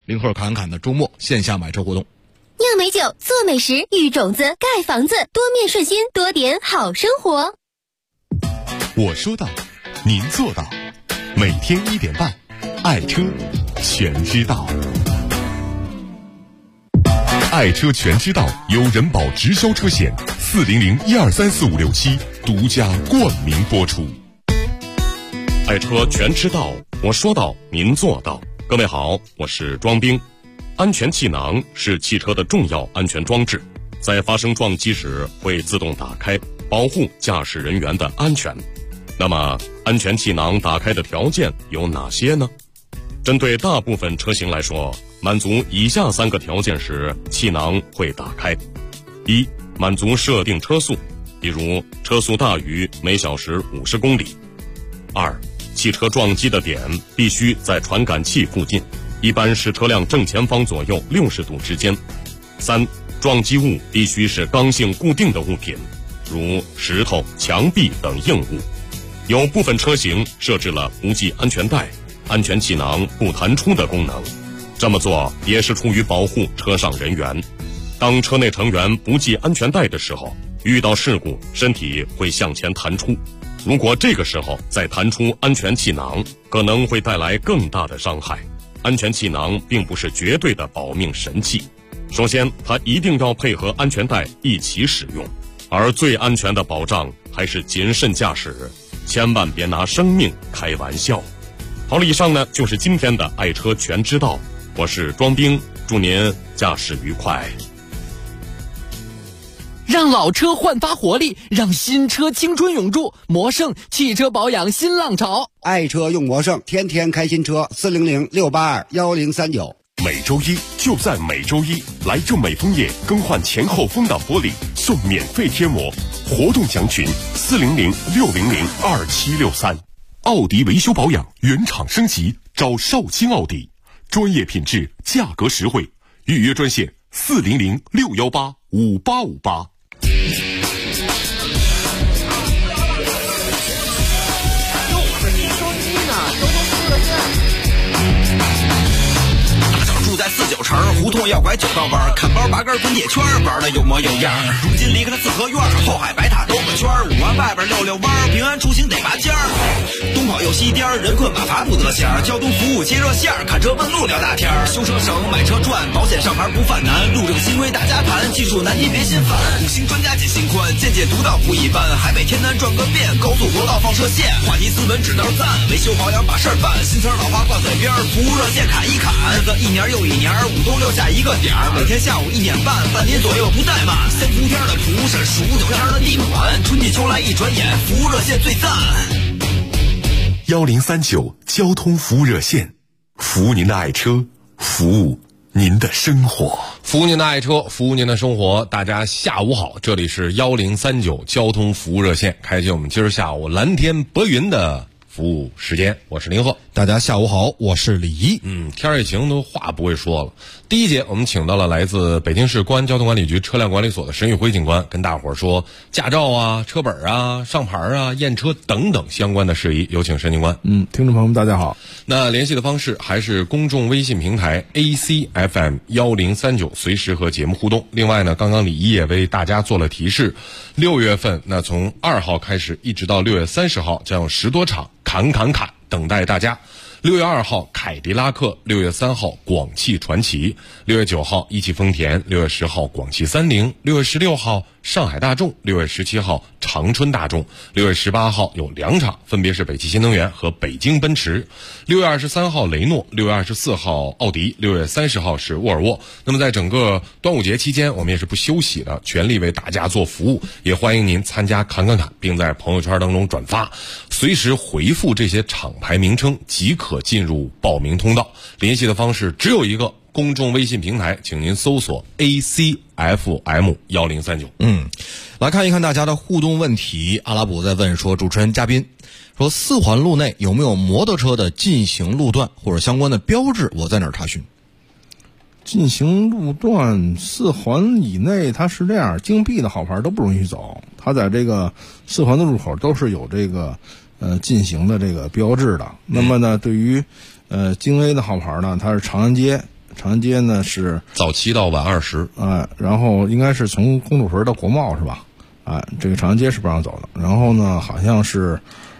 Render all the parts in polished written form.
零后侃侃的周末线下买车活动。 酿美酒，做美食，育种子，盖房子，多面顺心，多点好生活。 我说到，您做到，每天1点半，爱车全知道。爱车全知道由人保直销车险400-1234567独家冠名播出。 爱车全知道，我说到，您做到。各位好，我是庄兵。安全气囊是汽车的重要安全装置，在发生撞击时会自动打开，保护驾驶人员的安全。那么，安全气囊打开的条件有哪些呢？针对大部分车型来说，满足以下3个条件时，气囊会打开。1. 满足设定车速，比如车速大于每小时50公里。2. 汽车撞击的点必须在传感器附近，一般是车辆正前方左右60度之间。3. 撞击物必须是刚性固定的物品，如石头、墙壁等硬物。有部分车型设置了不系安全带、安全气囊不弹出的功能，这么做也是出于保护车上人员。当车内成员不系安全带的时候，遇到事故，身体会向前弹出。如果这个时候再弹出安全气囊，可能会带来更大的伤害。安全气囊并不是绝对的保命神器，首先它一定要配合安全带一起使用，而最安全的保障还是谨慎驾驶，千万别拿生命开玩笑。好了，以上呢就是今天的爱车全知道，我是庄兵，祝您驾驶愉快。 让老车焕发活力，让新车青春永驻。魔胜汽车保养新浪潮， 爱车用魔胜，天天开新车。400-682-1039。 每周一就在每周一，来正美枫叶更换前后风挡玻璃，送免费贴膜。活动详询400-600-2763。奥迪维修保养原厂升级，找绍兴奥迪，专业品质，价格实惠。预约专线400-618-5858。 在49城胡同要拐9道弯，看包拔根滚铁圈，玩的有模有样。如今离开了四合院，后海白塔兜个圈，5环外边溜弯，平安出行得拔尖儿。东跑又西颠，人困马乏不得闲。交通服务接热线，看车问路聊大天。修车省，买车赚，保险上牌不犯难。路这个新规大家谈，技术难题别心烦。5星专家解心宽，见解独到不一般。海北天南转个遍，高速国道放射线。话题斯文指道赞，维修保养把事儿办。新词老话挂嘴边，服务热线砍一砍。日子一年又一年，5冬6夏一个点儿，每天下午1点半，半年左右不怠慢。3伏天的蒲是数9天的地暖，春季秋来一转眼，服务热线最赞。 1039交通服务热线，服务您的爱车，服务您的生活， 服务您的爱车，服务您的生活。大家下午好，这里是1039交通服务热线，开启我们今儿下午蓝天白云的服务时间，我是林鹤。 大家下午好，我是李一。 天也晴，都话不会说了。第一节我们请到了来自北京市公安交通管理局车辆管理所的沈宇辉警官，跟大伙儿说驾照啊、车本啊、上牌啊、验车等等相关的事宜。有请沈警官。 听众朋友们大家好。 那联系的方式还是公众微信平台 ACFM1039，随时和节目互动。另外呢，刚刚李一也为大家做了提示，6月份那从2号开始一直到6月30号将有10多场侃等待大家。6月2号凯迪拉克，6月3号广汽传祺，6月9号一汽丰田，6月10号广汽30，6月16号上海大众，6月17号长春大众，6月18号有2场，分别是北汽新能源和北京奔驰，6月23号雷诺，6月24号奥迪，6月30号是沃尔沃。那么在整个端午节期间，我们也是不休息的，全力为大家做服务，也欢迎您参加侃，并在朋友圈当中转发，随时回复这些厂牌名称即可进入报名通道。联系的方式只有一个，公众微信平台，请您搜索 ACFM1039。 来看一看大家的互动问题。阿拉伯在问说，主持人嘉宾说4环路内有没有摩托车的禁行路段或者相关的标志，我在哪儿查询？ 禁行路段4环以内，它是这样，京 B 的好牌都不容易走，它在这个4环的入口都是有这个禁行的这个标志的。那么呢，对于京 A 的好牌呢，它是长安街长安街呢是早7到晚20， 然后应该是从公主坟到国贸是吧？这个长安街是不让走的。然后呢，好像是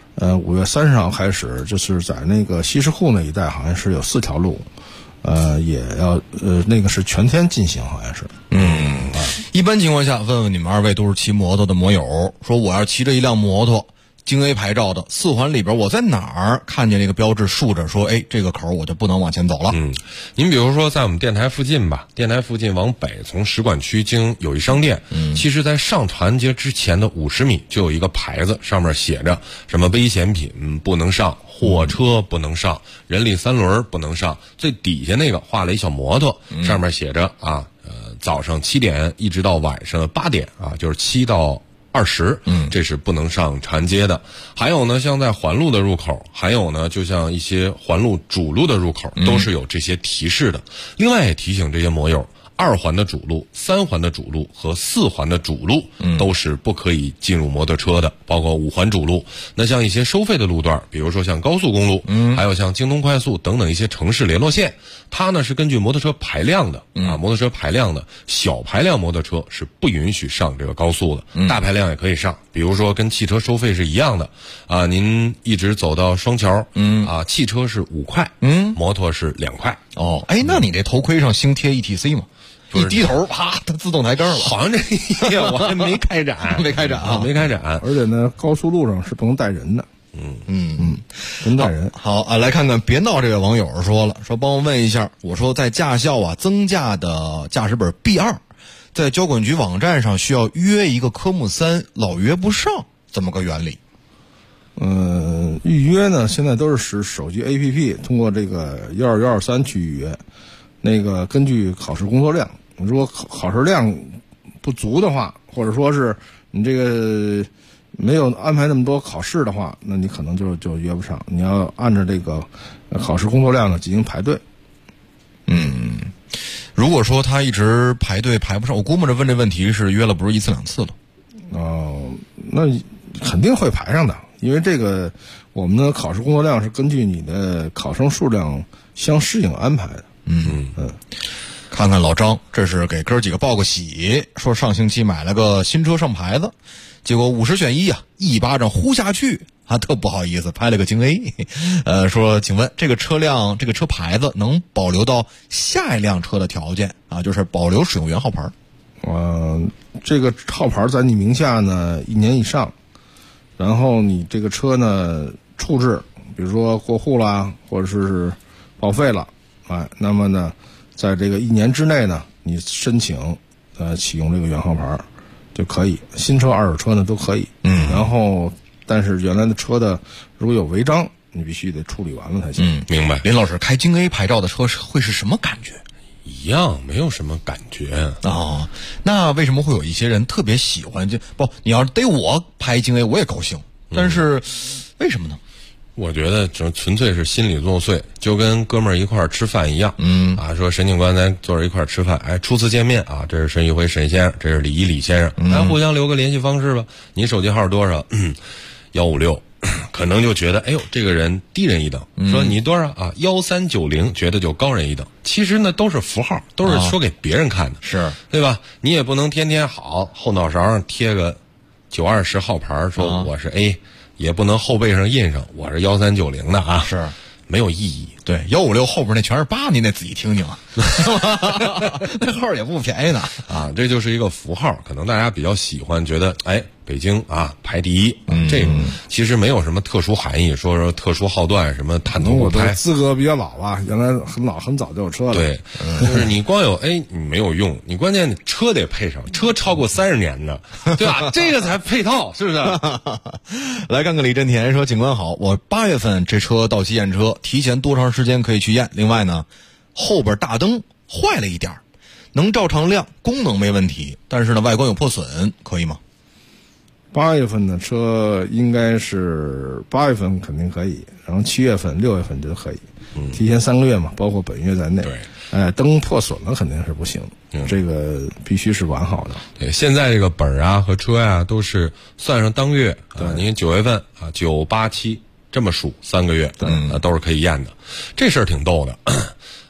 5月30号开始，就是在那个西什库那一带，好像是有4条路，也要那个是全天进行，好像是。 一般情况下，问问你们2位都是骑摩托的摩友，说我要骑着一辆摩托，京 A 牌照的4环里边，我在哪儿看见这个标志竖着说，这个口我就不能往前走了。 您比如说在我们电台附近吧，电台附近往北，从使馆区经友谊商店，其实在上长安街之前的50米就有一个牌子，上面写着什么危险品不能上，货车不能上，人力3轮不能上，最底下那个画了一小摩托，上面写着早上7点一直到晚上8点就是7到20，这是不能上长安街的。还有呢，像在环路的入口，还有呢，就像一些环路主路的入口，都是有这些提示的。另外也提醒这些摩友，2环的主路、3环的主路和4环的主路都是不可以进入摩托车的，包括5环主路。那像一些收费的路段，比如说像高速公路，还有像京东快速等等一些城市联络线，它呢是根据摩托车排量的摩托车排量的，小排量摩托车是不允许上这个高速的，大排量也可以上。比如说跟汽车收费是一样的您一直走到双桥，汽车是5块，摩托是2块。 那你这头盔上兴贴 ETC 吗？一低头，啪，它自动抬杆了。 好像这一页我还没开展， 没开展。 而且呢，高速路上是不能带人的。不能带人。 好来看看别闹这位网友说了，说帮我问一下，我说在驾校增驾的驾驶本 B2，在交管局网站上需要约一个科目3，老约不上，怎么个原理？ 预约呢，现在都是使手机 APP 通过这个12123去预约。那个根据考试工作量，如果考试量不足的话，或者说是你这个没有安排那么多考试的话，那你可能就约不上。你要按照这个考试工作量呢进行排队。 如果说他一直排队排不上，我估摸着问这问题是约了不是1次2次了。 那肯定会排上的，因为这个我们的考试工作量是根据你的考生数量相适应安排的。 看看老张，这是给哥几个报个喜，说上星期买了个新车上牌子，结果50选1一巴掌呼下去，特不好意思拍了个京 A。说请问这个车牌子能保留到下一辆车的条件就是保留使用原号牌。 这个号牌在你名下呢1年以上，然后你这个车呢处置，比如说过户啦，或者是报废了，那么呢在这个1年之内呢，你申请启用这个原号牌就可以，新车二手车呢都可以。然后但是原来的车的如果有违章，你必须得处理完了才行。 明白。 林老师，开京 A 牌照的车会是什么感觉？ 一样，没有什么感觉。 那为什么会有一些人特别喜欢？你要是逮我拍京 A， 我也高兴。但是为什么呢？ 我觉得这纯粹是心理作祟，就跟哥们儿一块儿吃饭一样。说沈警官咱坐着一块儿吃饭，初次见面这是沈一辉沈先生，这是李一李先生，互相留个联系方式吧。你手机号多少？156，可能就觉得这个人低人一等。说你多少1390，觉得就高人一等。其实呢都是符号，都是说给别人看的， 是对吧？你也不能天天后脑勺上贴个920号牌，说我是 A。也不能后背上印上我是1390的是没有意义。 对，156后边那全是8，你得仔细听听那号也不便宜呢这就是一个符号，可能大家比较喜欢，觉得北京排第一，这个其实没有什么特殊含义，说特殊号段什么探头我的资格比较老吧，原来很早就有车了。 对，就是你光有你没有用，你关键车得配上，车超过30年的，对吧？这个才配套，是不是？ 来看看李振田说，警官好，我8月份这车到期验车，提前多长时间可以去验？另外呢，后边大灯坏了一点，能照常亮，功能没问题，但是呢外观有破损，可以吗 ？8月份的车应该是8月份肯定可以，然后7月份、6月份就可以，提前3个月嘛，包括本月在内。 对， 灯破损了肯定是不行，这个必须是完好的。 对，现在这个本和车都是算上当月，您9月份9、8、7这么数3个月，都是可以验的。这事儿挺逗的。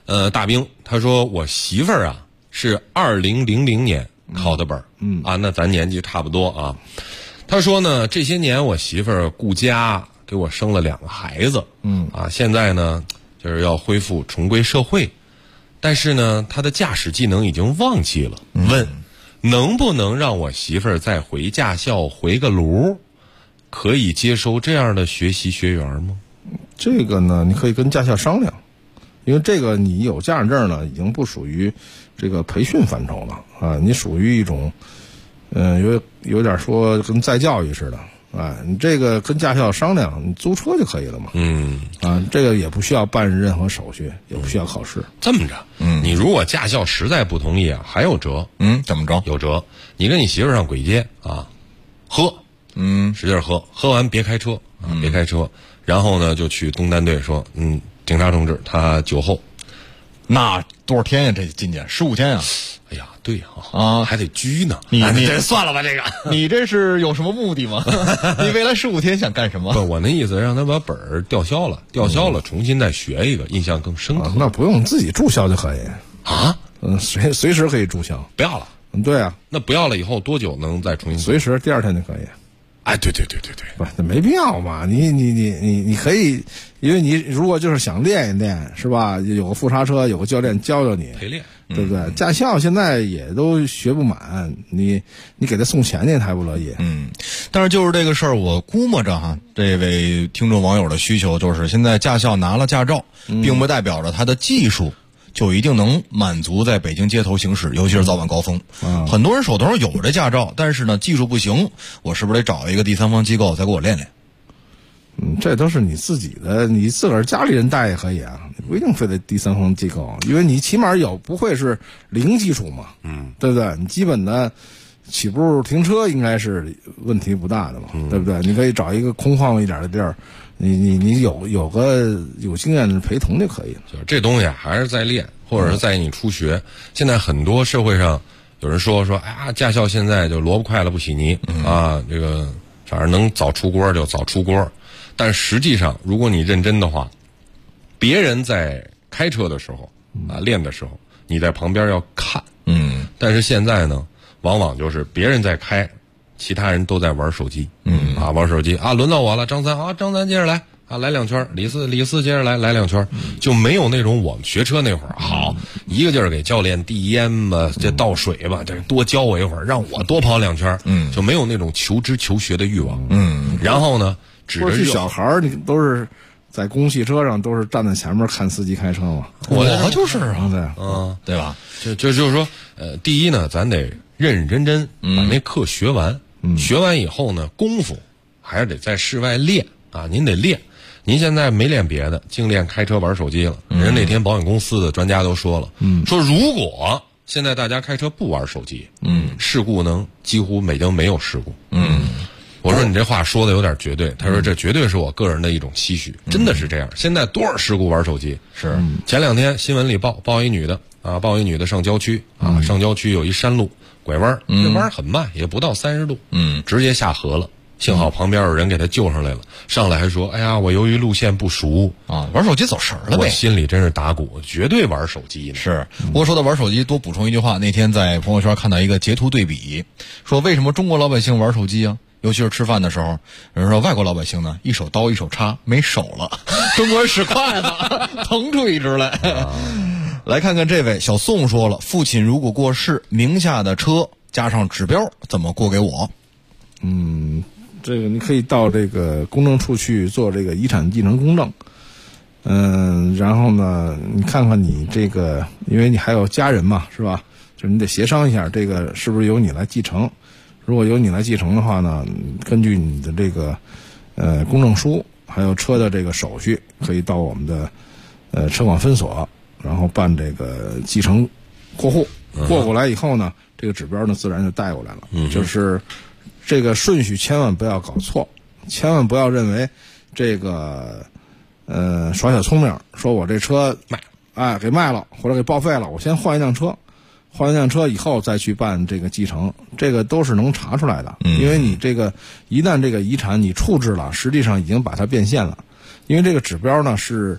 大兵他说我媳妇儿啊是2000年考的本，那咱年纪差不多啊。他说呢，这些年我媳妇儿顾家，给我生了2个孩子，现在呢就是要恢复重归社会，但是呢她的驾驶技能已经忘记了，问能不能让我媳妇儿再回驾校回个炉，可以接收这样的学习学员吗？ 这个呢你可以跟驾校商量，因为这个你有驾驶证呢已经不属于这个培训范畴了啊，你属于一种有点说跟再教育似的啊，你这个跟驾校商量，你租车就可以了嘛。这个也不需要办任何手续，也不需要考试。 这么着，你如果驾校实在不同意啊，还有辙。 怎么着？ 有辙，你跟你媳妇上轨街啊，喝，使劲喝，喝完别开车啊，别开车。然后呢，就去东单队说，警察同志，他酒后。 那多少天呀？这进去15天呀？ 哎呀，对啊，还得拘呢。 你这算了吧，这个你这是有什么目的吗？你未来15天想干什么？ 不，我那意思让他把本儿吊销了，重新再学一个，印象更深刻。 那不用，自己注销就可以啊。 随时可以注销。 不要了。 对啊。 那不要了以后多久能再重新？ 随时，第2天就可以。 哎，对， 不，那没必要嘛。你可以，因为你如果就是想练一练，是吧？有个副刹车，有个教练教教你陪练， 对不对？驾校现在也都学不满，你给他送钱去，他还不乐意。 但是就是这个事儿，我估摸着哈，这位听众网友的需求就是，现在驾校拿了驾照，并不代表着他的技术就一定能满足在北京街头行驶，尤其是早晚高峰。很多人手头上有这驾照，但是呢技术不行，我是不是得找一个第三方机构再给我练练？ 这都是你自己的，你自个儿家里人带也可以啊，你不一定非得第三方机构，因为你起码不会是零基础嘛，对不对？你基本的起步停车应该是问题不大的嘛，对不对？你可以找一个空旷一点的地儿，你有个有经验的陪同就可以了。 就是这东西还是在练，或者是在你初学。现在很多社会上有人说，哎呀，驾校现在就萝卜快了不洗泥啊，这个反正能早出锅就早出锅。但实际上，如果你认真的话，别人在开车的时候练的时候，你在旁边要看。但是现在呢，往往就是别人在开，其他人都在玩手机。玩手机啊，轮到我了，张三接着来啊，来2圈，李四接着来2圈，就没有那种我们学车那会儿好一个劲儿给教练递烟吧，这倒水吧，这多教我一会儿，让我多跑2圈，就没有那种求知求学的欲望。然后呢，指着小孩儿，你都是在公汽车上都是站在前面看司机开车嘛。 我就是啊， 对吧？就是说，第一呢，咱得认认真真把那课学完。学完以后呢，功夫还是得在室外练啊，您得练。您现在没练别的，净练开车玩手机了。人那天保险公司的专家都说了，说如果现在大家开车不玩手机，事故呢几乎已经没有事故。我说你这话说的有点绝对，他说这绝对是我个人的一种期许，真的是这样。现在多少事故玩手机？ 是前2天新闻里报一女的上郊区啊，上郊区有一山路拐弯，这弯很慢，也不到30度，直接下河了。幸好旁边有人给他救上来了，上来还说：“哎呀，我由于路线不熟啊，玩手机走神了呗。” 我心里真是打鼓，绝对玩手机呢。 是，不过说到玩手机，多补充一句话，那天在朋友圈看到一个截图对比，说为什么中国老百姓玩手机啊？尤其是吃饭的时候，有人说外国老百姓呢，一手刀一手叉，没手了，中国人使筷子，腾出一只来。来看看这位小宋说了，父亲如果过世，名下的车加上指标怎么过给我？ 这个你可以到这个公证处去做这个遗产继承公证。然后呢，你看看你这个，因为你还有家人嘛，是吧？就是你得协商一下，这个是不是由你来继承？如果由你来继承的话呢，根据你的这个公证书，还有车的这个手续，可以到我们的车管分所，然后办这个继承过户。过来以后呢，这个指标呢自然就带过来了。就是这个顺序千万不要搞错，千万不要认为这个耍小聪明，说我这车给卖了或者给报废了，我先换一辆车。换一辆车以后再去办这个继承，这个都是能查出来的。因为你这个一旦这个遗产你处置了，实际上已经把它变现了。因为这个指标呢是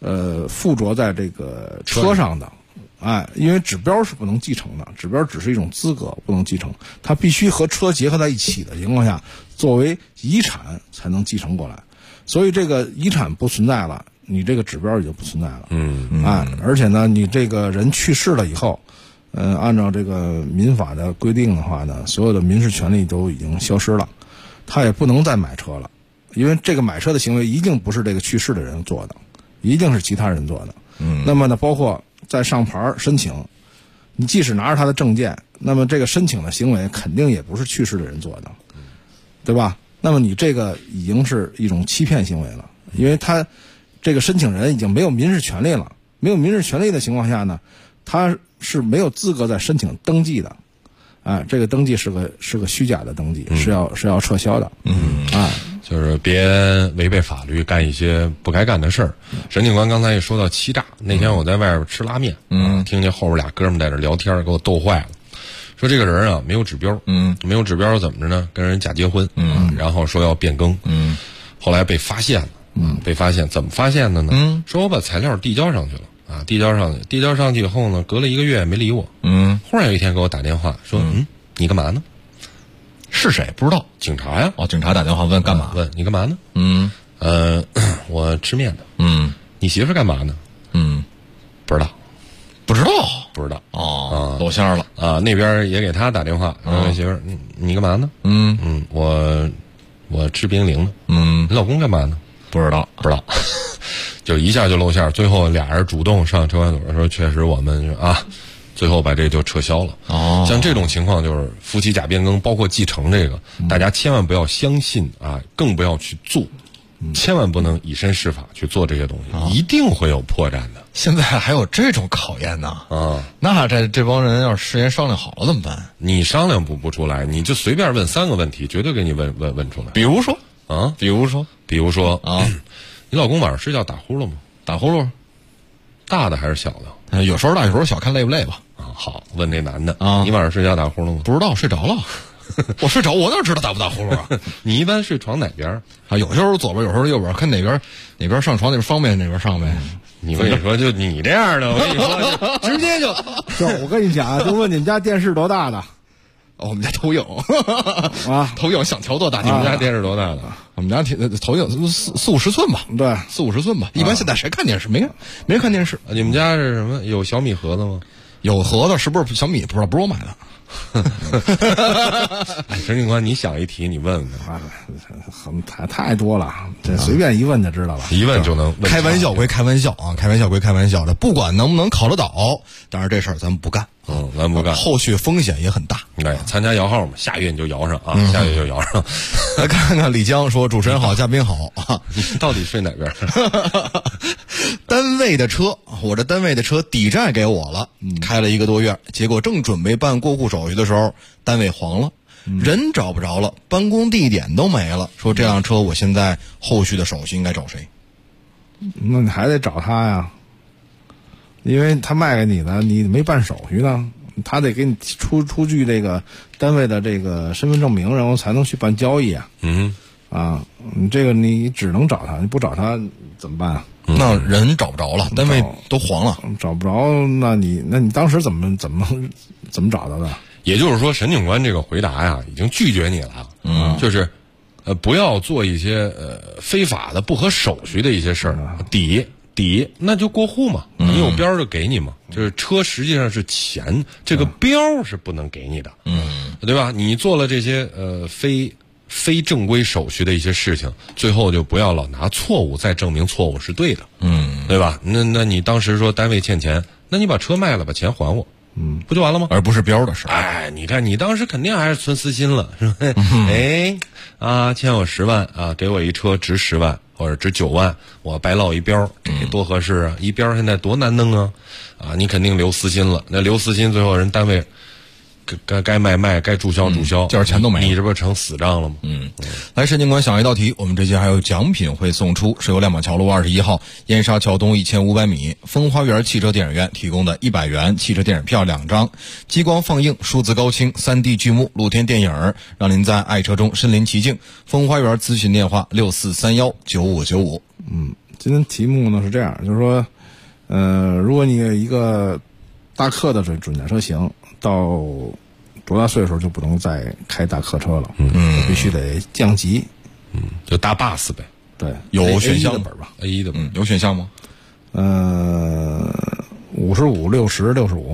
附着在这个车上的。因为指标是不能继承的，指标只是一种资格，不能继承，它必须和车结合在一起的情况下，作为遗产才能继承过来。所以这个遗产不存在了，你这个指标也就不存在了。而且呢，你这个人去世了以后，按照这个民法的规定的话呢，所有的民事权利都已经消失了，他也不能再买车了，因为这个买车的行为一定不是这个去世的人做的，一定是其他人做的。那么呢，包括在上牌申请，你即使拿着他的证件，那么这个申请的行为肯定也不是去世的人做的，对吧？那么你这个已经是一种欺骗行为了，因为他这个申请人已经没有民事权利了，没有民事权利的情况下呢，他是没有资格在申请登记的，这个登记是个虚假的登记，是要撤销的。 就是别违背法律干一些不该干的事儿。沈警官刚才也说到欺诈，那天我在外边吃拉面，听见后边俩哥们在这聊天，给我逗坏了。说这个人啊没有指标，没有指标怎么着呢？跟人假结婚，然后说要变更，后来被发现了，被发现怎么发现的呢？说我把材料递交上去了递交上去以后呢，隔了1个月也没理我，忽然有一天给我打电话说，你干嘛呢？ 是谁？不知道。 警察呀。 警察打电话问干嘛？ 问你干嘛呢？我吃面的。你媳妇干嘛呢？不知道。 露馅了那边也给他打电话，问媳妇你干嘛呢？我吃冰淇淋呢。你老公干嘛呢？ 不知道。 就一下就露馅，最后俩人主动上车管所说，确实我们最后把这就撤销了。像这种情况就是夫妻假变更，包括继承这个，大家千万不要相信更不要去做，千万不能以身试法去做这些东西，一定会有破绽的。 现在还有这种考验呢？那这帮人要是事先商量好了怎么办？ 你商量不出来，你就随便问3个问题，绝对给你问出来。 比如说你老公晚上睡觉打呼噜吗？ 打呼噜， 大的还是小的？ 有时候大，有时候小，看累不累吧。 好，问那男的你晚上睡觉打呼噜吗？ 不知道，睡着了。我睡着，我哪知道打不打呼噜啊？ 你一般睡床哪边？ 有时候左边，有时候右边，看哪边上床哪边方便哪边上呗。 我跟你说，就你这样的，我跟你说，直接就我跟你讲就问你们家电视多大的？ 我们家投影投影想调多大？ 你们家电视多大的？ 我们家投影40-50寸吧。 对 ，40-50寸吧。一般现在谁看电视？没人看电视。 你们家是什么？有小米盒子吗？ 有盒子，是不是小米？不知道，不是我买的。 陈警官，你想一题，你问问太多了，这随便一问就知道了， 一问就能问。 开玩笑归开玩笑开玩笑归开玩笑的，不管能不能考得倒，但是这事儿咱们不干。 咱不干， 后续风险也很大。 参加摇号嘛，下月你就摇上下月就摇上。 来看看李江说：“主持人好，嘉宾好你到底睡哪边？ 单位的车，我这单位的车抵债给我了，开了1个多月，结果正准备办过户手续的时候，单位黄了，人找不着了，办公地点都没了。说这辆车我现在后续的手续应该找谁？ 那你还得找他呀。因为他卖给你的，你没办手续呢，他得给你出具这个单位的这个身份证明，然后才能去办交易你这个你只能找他，你不找他怎么办？ 那人找不着了，单位都黄了， 找不着，那你当时怎么找到的？ 也就是说，沈警官这个回答呀，已经拒绝你了。就是不要做一些非法的、不合手续的一些事儿。底那就过户嘛，你有标就给你嘛。就是车实际上是钱，这个标是不能给你的，对吧？你做了这些非正规手续的一些事情，最后就不要老拿错误再证明错误是对的，对吧？那你当时说单位欠钱，那你把车卖了，把钱还我，不就完了吗？ 而不是标的事。 你看你当时肯定还是存私心了，是吧？欠我10万给我一车值10万或者值9万，我白落一标，这多合适啊！一标现在多难弄啊！你肯定留私心了，那留私心最后人单位该卖，该注销， 就是钱都没了， 你这不成死账了吗？ 来，沈警官想一道题，我们这期还有奖品会送出，是由亮马桥路21号燕莎桥东1500米风花园汽车电影院提供的100元汽车电影票2张，激光放映、数字高清、3D 剧目、露天电影，让您在爱车中身临其境。风花园咨询电话64319595。 今天题目呢是这样，就是说，如果你有一个大客的准驾车型，到多大岁数就不能再开大客车了，必须得降级， 就大 bus 呗。 对， 有选项 A1的本吧 ？A1 的本， 有选项吗 ？55、60、65。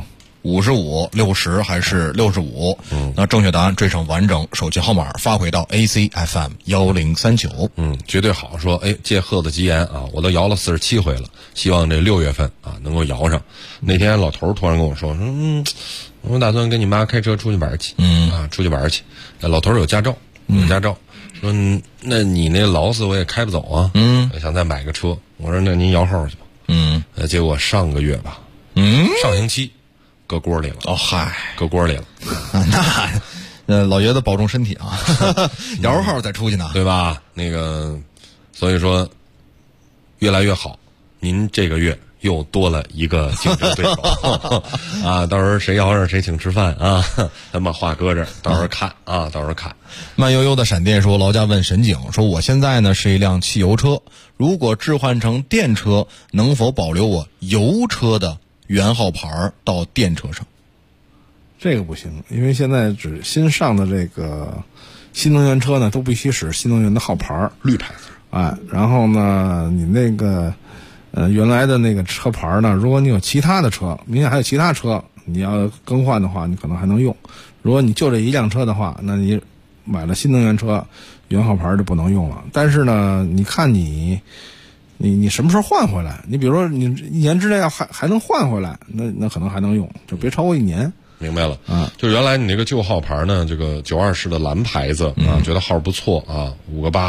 55、60还是65？那正确答案缀上完整手机号码发回到 ACFM 1039。 绝对好。说，借贺子吉言啊，我都摇了47回了，希望这6月份啊能够摇上。那天老头突然跟我说，我打算跟你妈开车出去玩去，出去玩去。老头有驾照，说那你那劳斯我也开不走啊，我想再买个车。我说那您摇号去吧。结果上个月吧，上星期。搁锅里了哦，嗨， 搁锅里了。 那老爷子保重身体啊，摇号再出去呢， 对吧？那个，所以说越来越好。您这个月又多了一个竞争对手啊！到时候谁摇上谁请吃饭啊？咱把话搁这儿，到时候看啊，到时候看。 慢悠悠的闪电说，劳驾问神警说，我现在呢是一辆汽油车，如果置换成电车，能否保留我油车的原号牌到电车上？ 这个不行，因为现在新上的这个新能源车呢，都必须使新能源的号牌， 绿牌子。 然后呢，你那个原来的那个车牌呢，如果你有其他的车，明显还有其他车，你要更换的话，你可能还能用。如果你就这一辆车的话，那你买了新能源车，原号牌就不能用了。但是呢，你看你什么时候换回来？你比如说你1年之内要还能换回来，那可能还能用，就别超过1年。 明白了啊，就原来你那个旧号牌呢，这个924的蓝牌子啊，觉得号不错啊，5个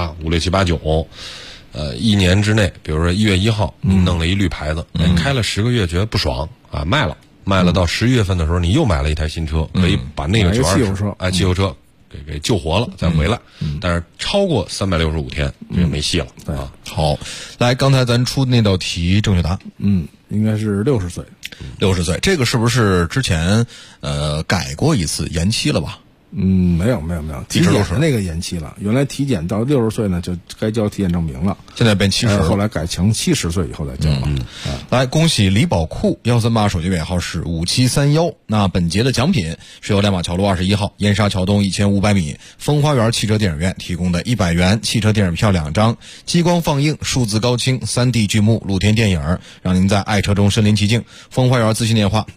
8、5、6、7、8、9， 1年之内，比如说1月1号，你弄了一绿牌子，开了10个月觉得不爽啊，卖了到11月份的时候，你又买了一台新车，可以把那个924汽油车给救活了，再回来。但是超过365天，这就没戏了啊。 好，来，刚才咱出那道题正确答案， 应该是60岁。 60岁，这个是不是之前改过一次，延期了吧？ 没有，体检的那个延期了。原来体检到60岁呢，就该交体检证明了， 现在变70， 后来改成70岁以后再交了。 来，恭喜李宝库138手机尾号是5731。那本节的奖品是由亮马桥路21号燕莎桥东1500米风花园汽车电影院提供的100元汽车电影票2张，激光放映、数字高清、3D 剧目、露天电影，让您在爱车中身临其境。风花园咨询电话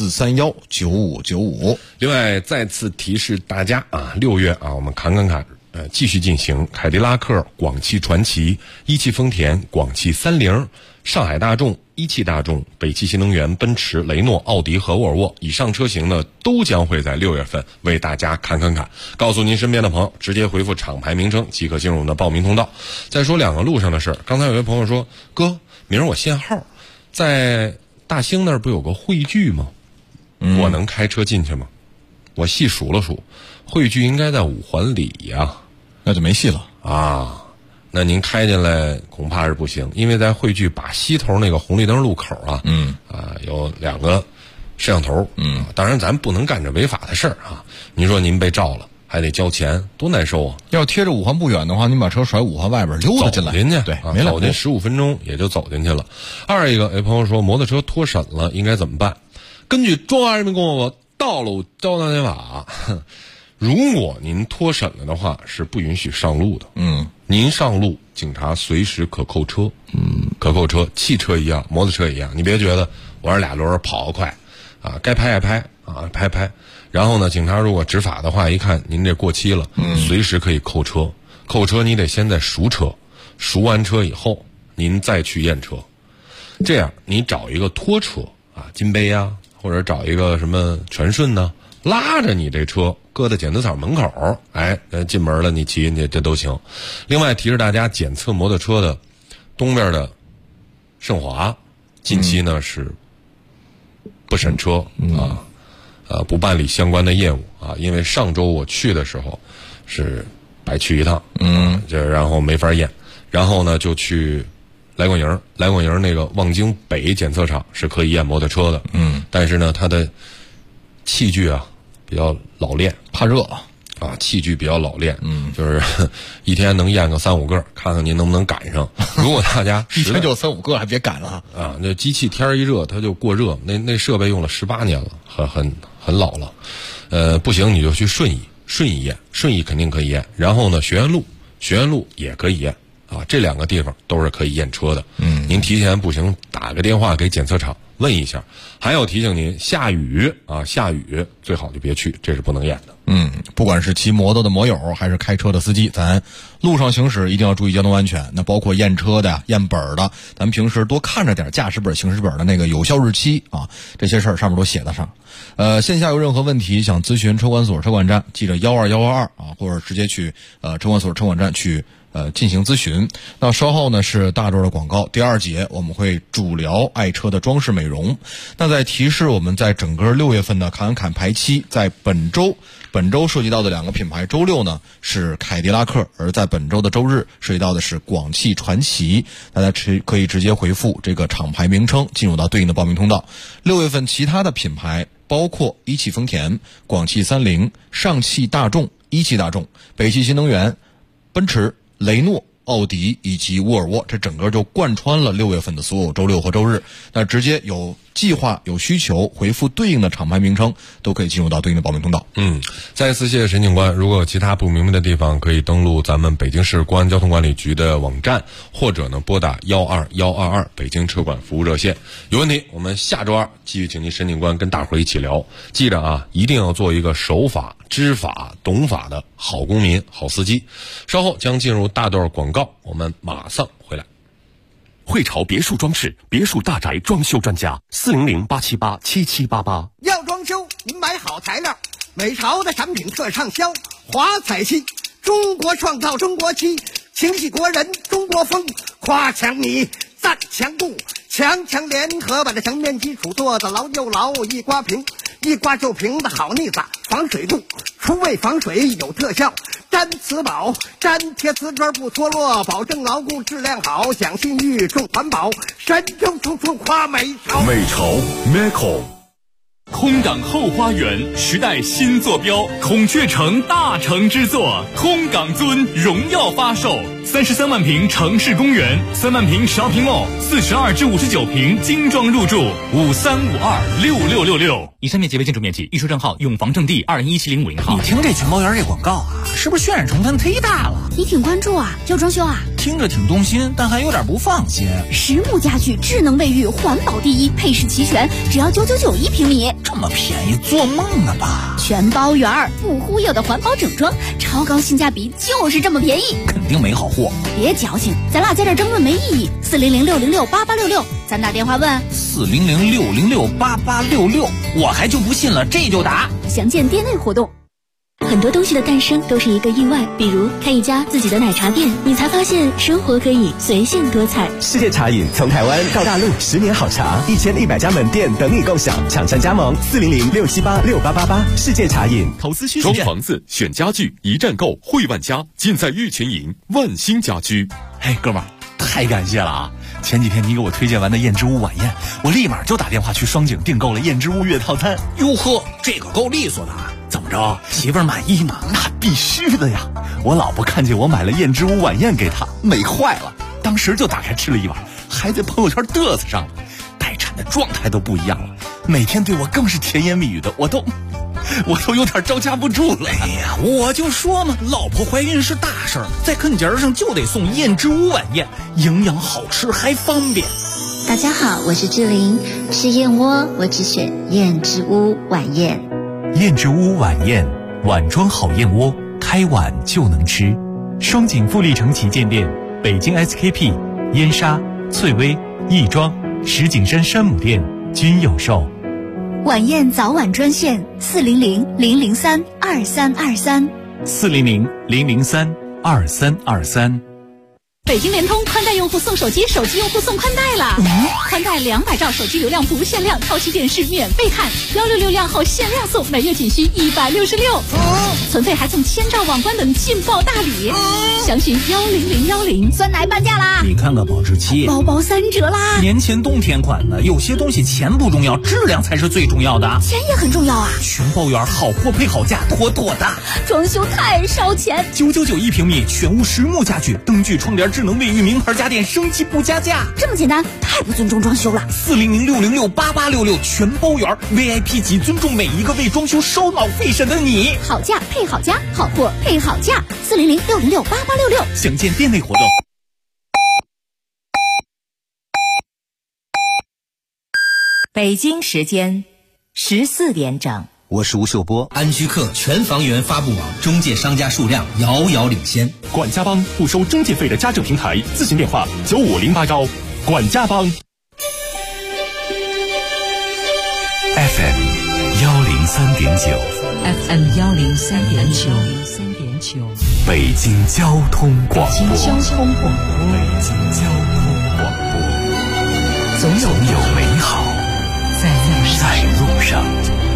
64319595。 另外，再次提示大家啊，6月啊，我们侃，继续进行凯迪拉克、广汽传祺、一汽丰田、广汽30、上海大众、一汽大众、北汽新能源、奔驰、雷诺、奥迪和沃尔沃以上车型呢，都将会在6月份为大家侃。告诉您身边的朋友，直接回复厂牌名称即可进入我们的报名通道。再说2个路上的事儿，刚才有位朋友说，哥，明儿我限号，在大兴那儿不有个汇聚吗？我能开车进去吗？我细数了数，汇聚应该在5环里呀， 那就没戏了啊。那您开进来恐怕是不行，因为在汇聚把西头那个红绿灯路口啊，有2个摄像头，当然咱不能干这违法的事儿啊。您说您被照了，还得交钱，多难受啊！ 要贴着5环不远的话，您把车甩5环外边溜达进来，对，没走进15分钟也就走进去了。二一个，有朋友说摩托车脱审了应该怎么办？根据中华人民共和国道路交通安全法，如果您脱审了的话，是不允许上路的。您上路，警察随时可扣车。可扣车，汽车一样，摩托车一样。你别觉得我是2轮跑得快啊，该拍拍啊，拍。然后呢，警察如果执法的话，一看您这过期了，随时可以扣车。扣车你得先在赎车，赎完车以后，您再去验车。这样你找一个拖车啊，金杯啊，或者找一个什么全顺呢，拉着你这车搁在检测厂门口，进门了你骑进去这都行。另外提示大家，检测摩托车的东边的盛华近期呢是不审车不办理相关的业务啊，因为上周我去的时候是白去一趟，然后没法验，然后呢就去来广营那个望京北检测场是可以验摩托车的，但是呢它的器具啊比较老练， 怕热啊，器具比较老练，就是一天能验个3-5个，看看您能不能赶上。如果大家一天就3-5个，还别赶了啊！那机器天一热它就过热，那设备用了18年了，很老了。不行你就去顺义验，顺义肯定可以验。然后呢，学院路也可以验啊，这2个地方都是可以验车的。您提前不行打个电话给检测厂问一下。还要提醒您，下雨最好就别去，这是不能验的。 不管是骑摩托的摩友还是开车的司机，咱路上行驶一定要注意交通安全。那包括验车的、验本的，咱们平时多看着点驾驶本、行驶本的那个有效日期啊，这些事儿上面都写得上。线下有任何问题想咨询车管所、车管站，记着12122啊，或者直接去车管所、车管站去进行咨询。那稍后呢是大周的广告，第2节我们会主聊爱车的装饰美容。那在提示我们在整个6月份的侃侃排期，在本周涉及到的2个品牌，周6呢是凯迪拉克，而在本周的周日涉及到的是广汽传祺。大家可以直接回复这个厂牌名称进入到对应的报名通道。6月份其他的品牌包括一汽丰田、广汽三菱、上汽大众、一汽大众、北汽新能源、奔驰、雷诺、奥迪以及沃尔沃，这整个就贯穿了6月份的所有周6和周日。那直接有计划有需求回复对应的厂牌名称，都可以进入到对应的报名通道。 再次谢谢沈警官。如果有其他不明白的地方，可以登录咱们北京市公安交通管理局的网站，或者呢拨打12122北京车管服务热线。有问题我们下周2继续请您沈警官跟大伙儿一起聊。记着啊，一定要做一个守法、知法、懂法的好公民、好司机。稍后将进入大段广告，我们马上回来。 汇潮别墅装饰别墅大宅装修专家，400-878-7788。 要装修，您买好材料，美潮的产品特畅销，华彩漆，中国创造中国漆，情系国人中国风，夸强你赞强固，强联合把这墙面基础做得牢又牢，一刮平一刮就平的好腻子，防水度，除味防水有特效，粘瓷宝，粘贴瓷砖不脱落，保证牢固质量好，讲信誉重环保，神州处处夸美潮。 美潮 Meco。 空港后花园时代新坐标，孔雀城大成之作，空港尊荣耀发售，33万平城市公园，3万平shopping mall，42至59平精装入住，53526666。以上面积为建筑面积，预售证号永房证地2017050号。 你听这全包园这广告啊，是不是渲染成分忒大了？ 你挺关注啊，要装修啊？ 听着挺动心，但还有点不放心。 实木家具，智能卫浴，环保第一，配饰齐全，只要999一平米。 这么便宜，做梦呢吧？ 全包园不忽悠的环保整装，超高性价比，就是这么便宜。 肯定没好货。 别矫情，咱俩在这争论没意义。400-606-8866，咱打电话问。 400-606-8866，我还就不信了，这就打。 详见店内活动。很多东西的诞生都是一个意外，比如开一家自己的奶茶店，你才发现生活可以随性多彩。 世界茶饮从台湾到大陆，10年好茶，1100家门店等你共享，抢占加盟400-678-6888。世界茶饮。 投资需求。装房子、选家具，一站购汇万家，尽在玉泉营万兴家居。 嘿，哥们儿，太感谢了啊！前几天你给我推荐完的燕之屋晚宴，我立马就打电话去双井订购了燕之屋月套餐。哟呵，这个够利索的啊！怎么着，媳妇儿满意吗？那必须的呀！我老婆看见我买了燕之屋晚宴给她，美坏了，当时就打开吃了一碗，还在朋友圈嘚瑟上了。待产的状态都不一样了，每天对我更是甜言蜜语的，我都有点招架不住了。哎呀，我就说嘛，老婆怀孕是大事儿，在坑节上就得送燕之屋晚宴，营养好吃还方便。 大家好，我是志玲，吃燕窝我只选燕之屋晚宴。 燕之屋晚宴，碗装好燕窝，开碗就能吃。双井富力城旗舰店、北京 SKP、燕莎、翠微、亦庄、石景山山姆店均有售。 晚宴早晚专线400-003-2323。 400-003-2323。 北京联通宽带用户送手机，手机用户送宽带了。宽带200兆手机流量不限量，超级电视免费看，166量后限量送，每月仅需166。存费还送1000兆网关等劲爆大礼。详询10010。 酸奶半价啦！ 你看看保质期， 包包3折啦！ 年前冬天款的，有些东西钱不重要，质量才是最重要的。 钱也很重要啊！ 全包圆，好货配好价，妥妥的。 装修太烧钱 ，999一平米，全屋实木家具，灯具、窗帘、智能卫浴、名牌家电，升级不加价。 这么简单，太不尊重装修了。 400-606-8866，全包圆 ，VIP 级，尊重每一个为装修烧脑费神的你。 好价配好家，好货配好价。400-606-8866， 详见店内活动。 北京时间14点整。 我是吴秀波。安居客全房源发布网中介商家数量遥遥领先。 管家帮不收中介费的家政平台，咨询电话9508管家帮。 FM 103.9 FM 103.9 北京交通广播。 北京交通广播，总有美好在路上。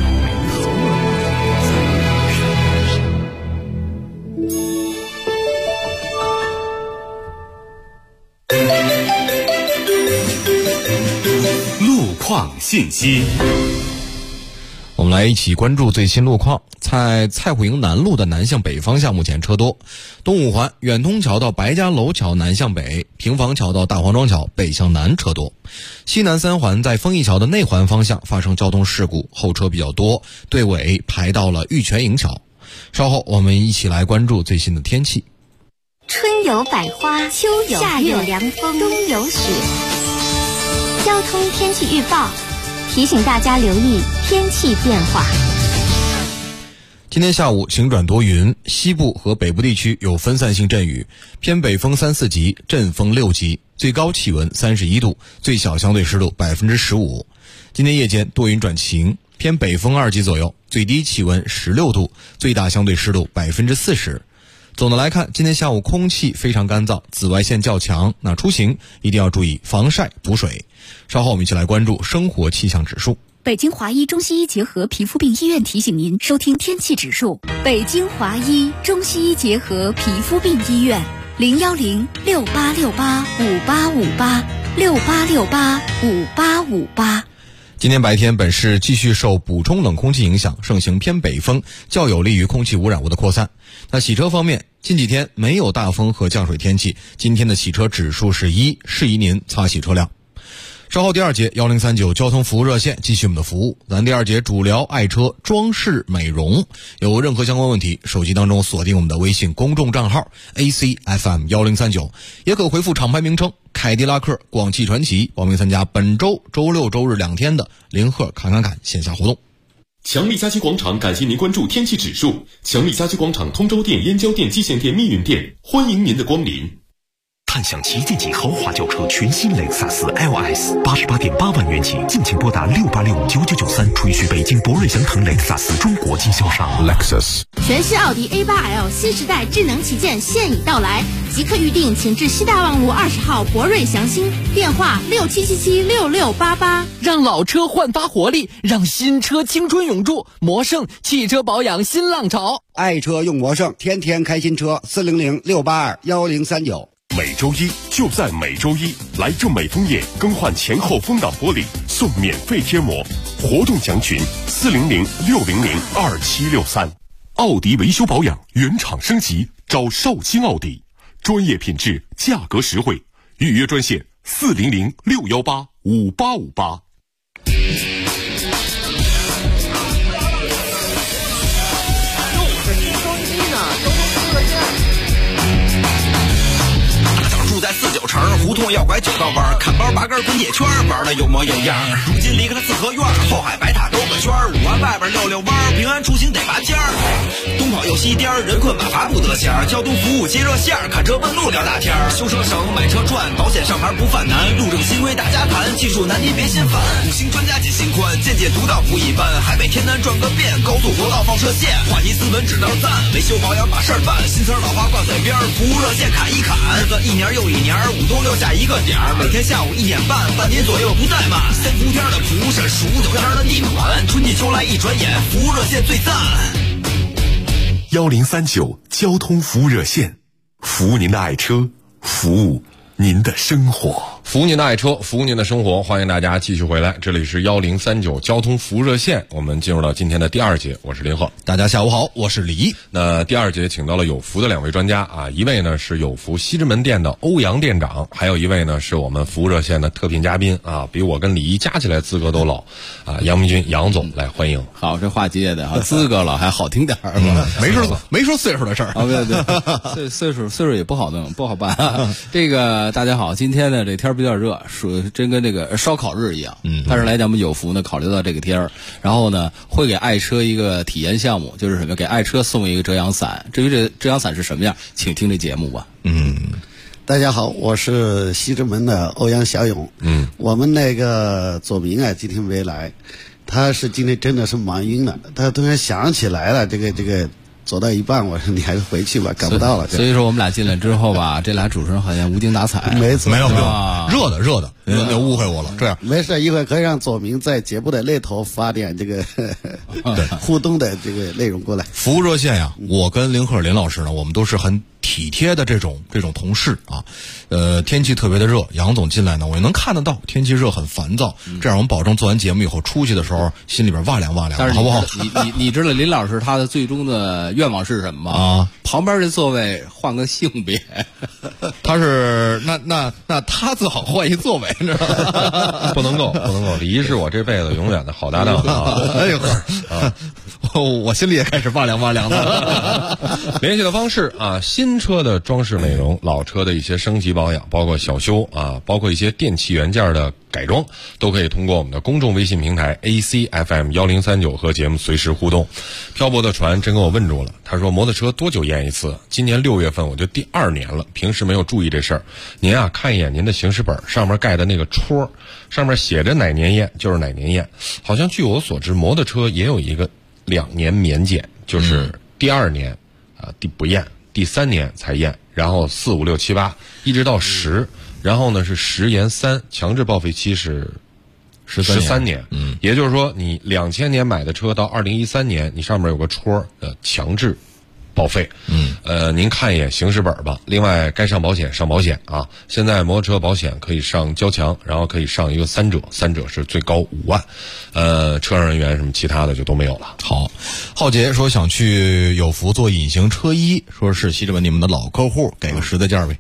路况信息， 我们来一起关注最新路况。在蔡虎营南路的南向北方向目前车多，东五环远通桥到白家楼桥南向北，平房桥到大黄庄桥北向南车多。西南三环在丰益桥的内环方向发生交通事故，后车比较多，队尾排到了玉泉营桥。稍后我们一起来关注最新的天气。 春有百花，秋有夏有凉风，冬有雪。交通天气预报提醒大家留意天气变化。 今天下午晴转多云，西部和北部地区有分散性阵雨，偏北风3-4级，阵风6级，最高气温31度，最小相对湿度15%。今天夜间多云转晴，偏北风2级左右，最低气温16度，最大相对湿度40%。总的来看，今天下午空气非常干燥，紫外线较强，那出行一定要注意防晒补水。稍后我们一起来关注生活气象指数。 北京华医中西医结合皮肤病医院提醒您收听天气指数。北京华医中西医结合皮肤病医院，010-6868-5858，6868-5858。 今天白天本市继续受补充冷空气影响，盛行偏北风，较有利于空气污染物的扩散。那洗车方面，近几天没有大风和降水天气，今天的洗车指数是1，适宜您擦洗车辆。稍后第二节1039交通服务热线继续我们的服务。咱第二节主聊爱车装饰美容，有任何相关问题，手机当中锁定我们的微信公众账号 ACFM 1039，也可回复厂牌名称凯迪拉克、广汽传祺，报名参加本周周六周日2天的零赫侃线下活动。 强力家居广场感谢您关注天气指数。强力家居广场通州店、燕郊店、蓟县店、密云店，欢迎您的光临。 探享旗舰级豪华轿车全新雷克萨斯 LS88.8万元起，敬请拨打686-9993，垂询北京博瑞祥腾雷克萨斯中国经销商。Lexus 全新奥迪 A8L 新时代智能旗舰现已到来，即刻预定，请至西大望路20号博瑞祥兴，电话67776688。 让老车焕发活力，让新车青春永驻。魔盛汽车保养新浪潮， 爱车用魔盛，天天开新车。400-682-1039。 每周一就在每周一，来正美枫叶更换前后风挡玻璃送免费贴膜，活动详询400-600-2763。奥迪维修保养原厂升级，找绍兴奥迪，专业品质，价格实惠，预约专线400-618-5858。 在49城胡同要拐9道弯，看包拔根滚铁圈，玩的有模有样。如今离开了四合院，后海白塔兜个圈，5环外边溜弯，平安出行得拔尖儿。东跑右西颠，人困马乏不得闲。交通服务接热线，看车问路聊大天。修车省，买车赚，保险上牌不犯难。路政新规大家谈，技术难题别心烦。5星专家及心宽，见解独到不一般。海北天南转个遍，高速国道放射线，话题斯文指导赞，维修保养把事儿办，新词老话挂嘴边，服务热线砍一砍，日子一年又一年，5冬6夏一个点儿，每天下午1点半，半年左右不怠慢，三伏天的蒲扇，数9天的地暖，春季秋来一转眼，服务热线最赞。 1039交通服务热线，服务您的爱车，服务您的生活， 服务您的爱车，服务您的生活。欢迎大家继续回来，这里是1039交通服务热线。我们进入到今天的第2节，我是林鹤。 大家下午好，我是李毅。 那第2节请到了有福的2位专家啊，一位呢是有福西直门店的欧阳店长，还有一位呢是我们服务热线的特聘嘉宾啊，比我跟李毅加起来资格都老啊，杨明军杨总来欢迎。 好，这话接的啊，资格老还好听点儿吧？ 没说岁数的事儿啊，对，岁数也不好弄，不好办啊。这个大家好，今天呢这天比较热，真跟这个烧烤日一样。但是来讲我们有福呢，考虑到这个天儿，然后呢会给爱车一个体验项目，就是什么？给爱车送一个遮阳伞。至于这遮阳伞是什么样，请听这节目吧。 大家好，我是西直门的欧阳小勇。我们那个左明啊，今天没来，他是今天真的是忙晕了，他突然想起来了，这个。走到一半，我说你还是回去吧，赶不到了。 所以说我们俩进来之后吧，这俩主持人好像无精打采。 没错， 没有，热的，您误会我了。这样没事，一会儿可以让左明在节目的那头发点这个互动的这个内容过来。 服务热线呀，我跟林鹤林老师呢，我们都是很体贴的这种同事啊。天气特别的热，杨总进来呢，我也能看得到天气热很烦躁，这样我们保证做完节目以后出去的时候心里边哇凉，好不好？ 你知道林老师他的最终的愿望是什么吗？啊，旁边这座位换个性别。 他是那他最好换一座位，你知道吗？ 不能够。李毅是我这辈子永远的好搭档啊！ 哎呦啊，我心里也开始哇凉的。 联系的方式啊，新车的装饰美容，老车的一些升级保养，包括小修啊，包括一些电器元件的改装，都可以通过我们的公众微信平台 ACFM1039和节目随时互动。漂泊的船真给我问住了，他说摩托车多久验一次？今年6月份我就第2年了，平时没有注意这事儿。您啊看一眼您的行驶本上面盖的那个戳，上面写着哪年验就是哪年验。好像据我所知，摩托车也有一个2年免检，就是第2年不验，第3年才验，然后4、5、6、7、8一直到10，然后呢是10延3，强制报废期是13年。也就是说你2000年买的车到2013年，你上面有个戳强制报废。您看一眼行驶本吧。另外该上保险啊。现在摩托车保险可以上交强，然后可以上一个3者是最高5万。车上人员什么其他的就都没有了。 好，浩杰说想去有福做隐形车衣，说是西直门你们的老客户，给个10的价呗。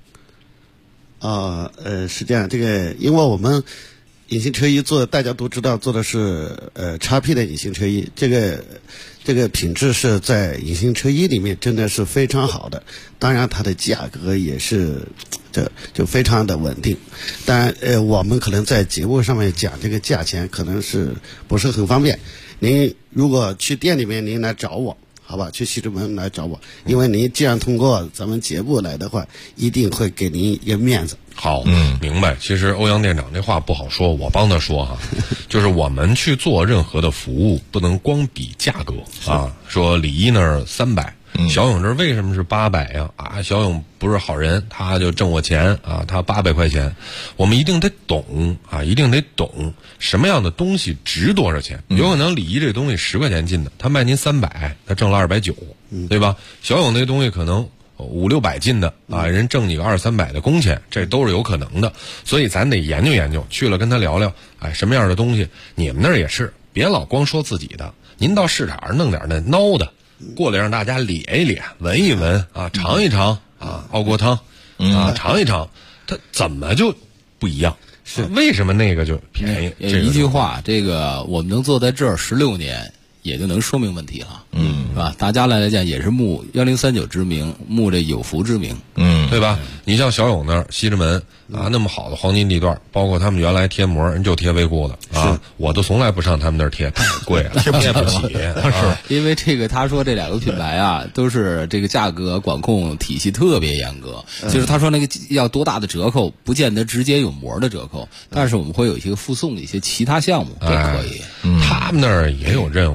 是这样，这个因为我们隐形车衣做的大家都知道，做的是XP 的隐形车衣，这个品质是在隐形车衣里面真的是非常好的，当然它的价格也是就非常的稳定。当然我们可能在节目上面讲这个价钱可能是不是很方便，您如果去店里面您来找我好吧，去西直门来找我，因为您既然通过咱们节目来的话，一定会给您一个面子。 好，明白。其实欧阳店长这话不好说，我帮他说哈，就是我们去做任何的服务，不能光比价格啊。说李一那儿300，小勇这为什么是800呀？啊，小勇不是好人，他就挣我钱啊，他800块钱，我们一定得懂啊，一定得懂什么样的东西值多少钱。有可能李一这东西10块钱进的，他卖您300，他挣了290，对吧？小勇那东西可能5、600进的啊，人挣你个200、300的工钱，这都是有可能的。所以咱得研究研究，去了跟他聊聊，哎，什么样的东西，你们那儿也是，别老光说自己的。您到市场上弄点那孬的，过来让大家咧一咧，闻一闻啊，尝一尝啊，熬锅汤啊，尝一尝，它怎么就不一样？是为什么那个就便宜？ 一句话，这个我们能坐在这儿16年。也就能说明问题了，是吧？大家来讲也是慕1039之名，慕这有福之名， 对吧？你像小勇那儿西直门啊，那么好的黄金地段，包括他们原来贴膜，人就贴微固的啊，我都从来不上他们那儿贴，太贵了，贴不起。 是因为这个他说这2个品牌啊，都是这个价格管控体系特别严格，就是他说那个要多大的折扣，不见得直接有膜的折扣，但是我们会有一些附送的一些其他项目，这可以。 他们那儿也有任务。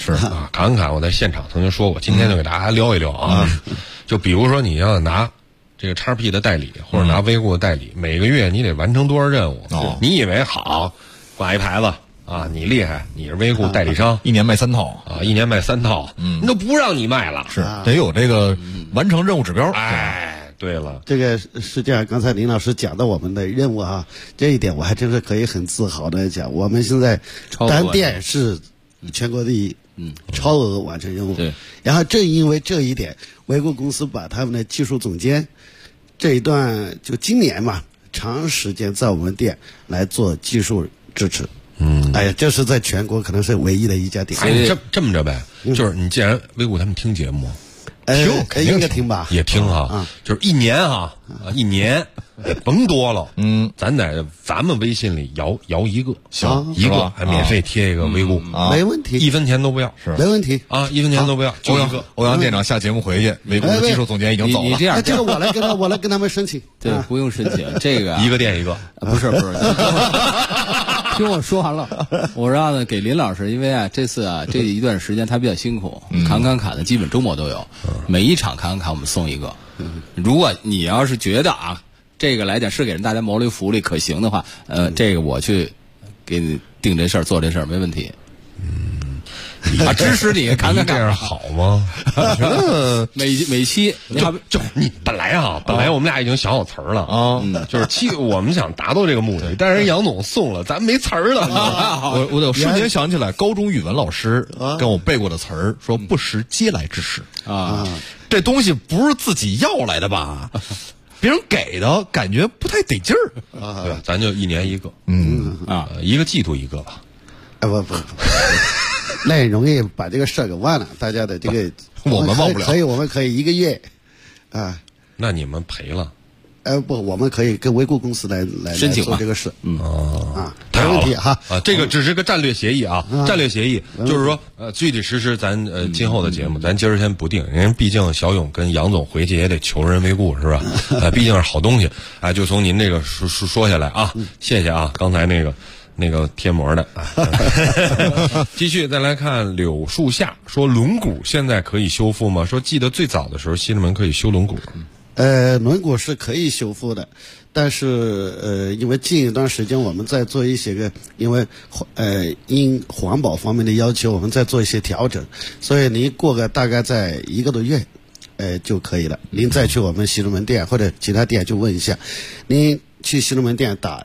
是啊，侃侃我在现场曾经说过，今天就给大家聊一聊啊。就比如说你要拿这个 XP 的代理，或者拿微固的代理，每个月你得完成多少任务？你以为好挂一牌子啊，你厉害，你是微固代理商， 一年卖3套啊，一年卖3套，那都不让你卖了， 是得有这个完成任务指标。 哎，对了， 这个是这样，刚才林老师讲的我们的任务啊，这一点我还真是可以很自豪的讲，我们现在单店是全国第一。超额完成任务。 对， 然后正因为这一点，微固公司把他们的技术总监这一段就今年嘛，长时间在我们店来做技术支持。哎呀，这是在全国可能是唯一的一家店。 这么着呗，就是你既然微固他们听节目， 应该听吧， 也听啊，就是一年啊，一年甭多了，咱在咱们微信里摇一个，行，一个还免费贴一个微固， 没问题 ，1分钱都不要， 是没问题啊，1分钱都不要，就一个。 欧阳店长下节目回去，微固的技术总监已经走了。 你这样， 这个我来跟他们申请， 对，不用申请，这个一个店一个， 不是。听我说完了，我让呢给林老师，因为啊这次啊这一段时间他比较辛苦，侃的基本周末都有，每一场侃我们送一个。如果你要是觉得啊这个来讲是给人大家谋了福利可行的话，这个我去给你定这事儿做这事儿没问题。支持你侃这样好吗？ 每期就你本来我们俩已经想好词儿了啊，就是我们想达到这个目的，但是杨总送了，咱没词儿了。 我瞬间想起来高中语文老师跟我背过的词儿，说不识嗟来之食啊，这东西不是自己要来的吧？别人给的感觉不太得劲儿啊。对，咱就一年一个，一个季度一个吧。 不。那也容易把这个事儿给忘了，大家的这个我们忘不了。 所以我们可以1个月，啊， 那你们赔了？ 不，我们可以跟微固公司来申请做这个事。 太好了哈啊！这个只是个战略协议啊，战略协议就是说具体实施咱今后的节目，咱今儿先不定，人毕竟小勇跟杨总回去也得求人微固是吧？毕竟是好东西，哎，就从您这个说下来啊，谢谢啊，刚才那个贴膜的，继续再来看柳树下说轮毂现在可以修复吗？说记得最早的时候西直门可以修轮毂， 轮毂是可以修复的，但是因为近一段时间我们在做一些个，因为因环保方面的要求，我们在做一些调整，所以您过个大概在1个多月，就可以了。您再去我们西直门店或者其他店就问一下，您去西直门店打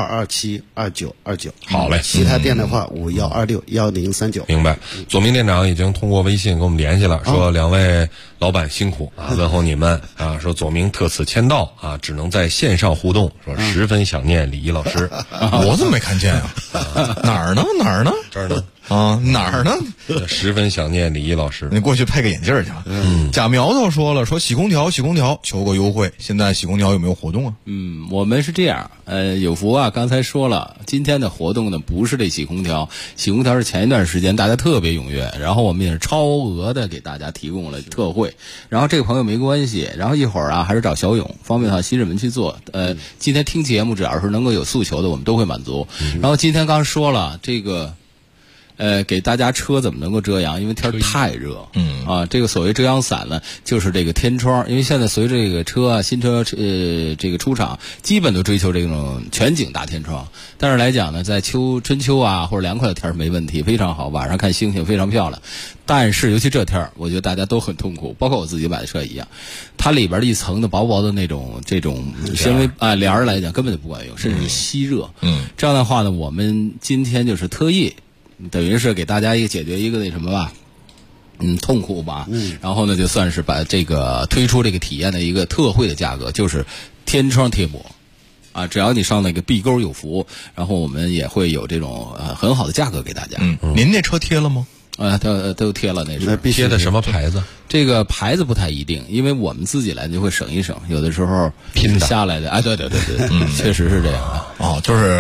62272929， 好嘞。 其他店的话51261039。 明白。左明店长已经通过微信跟我们联系了，说2位老板辛苦啊，问候你们啊，说左明特此签到啊，只能在线上互动，说十分想念李毅老师。 我怎么没看见啊？哪儿呢？ 这儿呢？ 哪儿呢？ 十分想念李毅老师。 你过去配个眼镜去吧。贾苗头说了，说洗空调求个优惠，现在洗空调有没有活动啊？ 我们是这样，有福啊，刚才说了，今天的活动呢不是这洗空调是前一段时间大家特别踊跃，然后我们也是超额的给大家提供了特惠，然后这个朋友没关系，然后一会儿啊还是找小勇，方便的话西直门去做。今天听节目只要是能够有诉求的，我们都会满足。然后今天刚说了这个。给大家车怎么能够遮阳？因为天太热。这个所谓遮阳伞呢，就是这个天窗。因为现在随着这个车啊，新车这个出厂，基本都追求这种全景大天窗。但是来讲呢，在春秋啊或者凉快的天没问题，非常好，晚上看星星非常漂亮。但是尤其这天我觉得大家都很痛苦，包括我自己买的车一样，它里边的一层的薄薄的这种纤维帘儿来讲根本就不管用，甚至吸热。这样的话呢，我们今天就是特意。等于是给大家解决一个那什么吧，痛苦吧。然后呢，就算是把这个推出这个体验的一个特惠的价格，就是天窗贴膜，只要你上那个壁钩有福，然后我们也会有这种很好的价格给大家。 您那车贴了吗？ 都贴了，那是贴的什么牌子？ 这个牌子不太一定，因为我们自己来就会省一省，有的时候拼的下来的。对，确实是这样的。 就是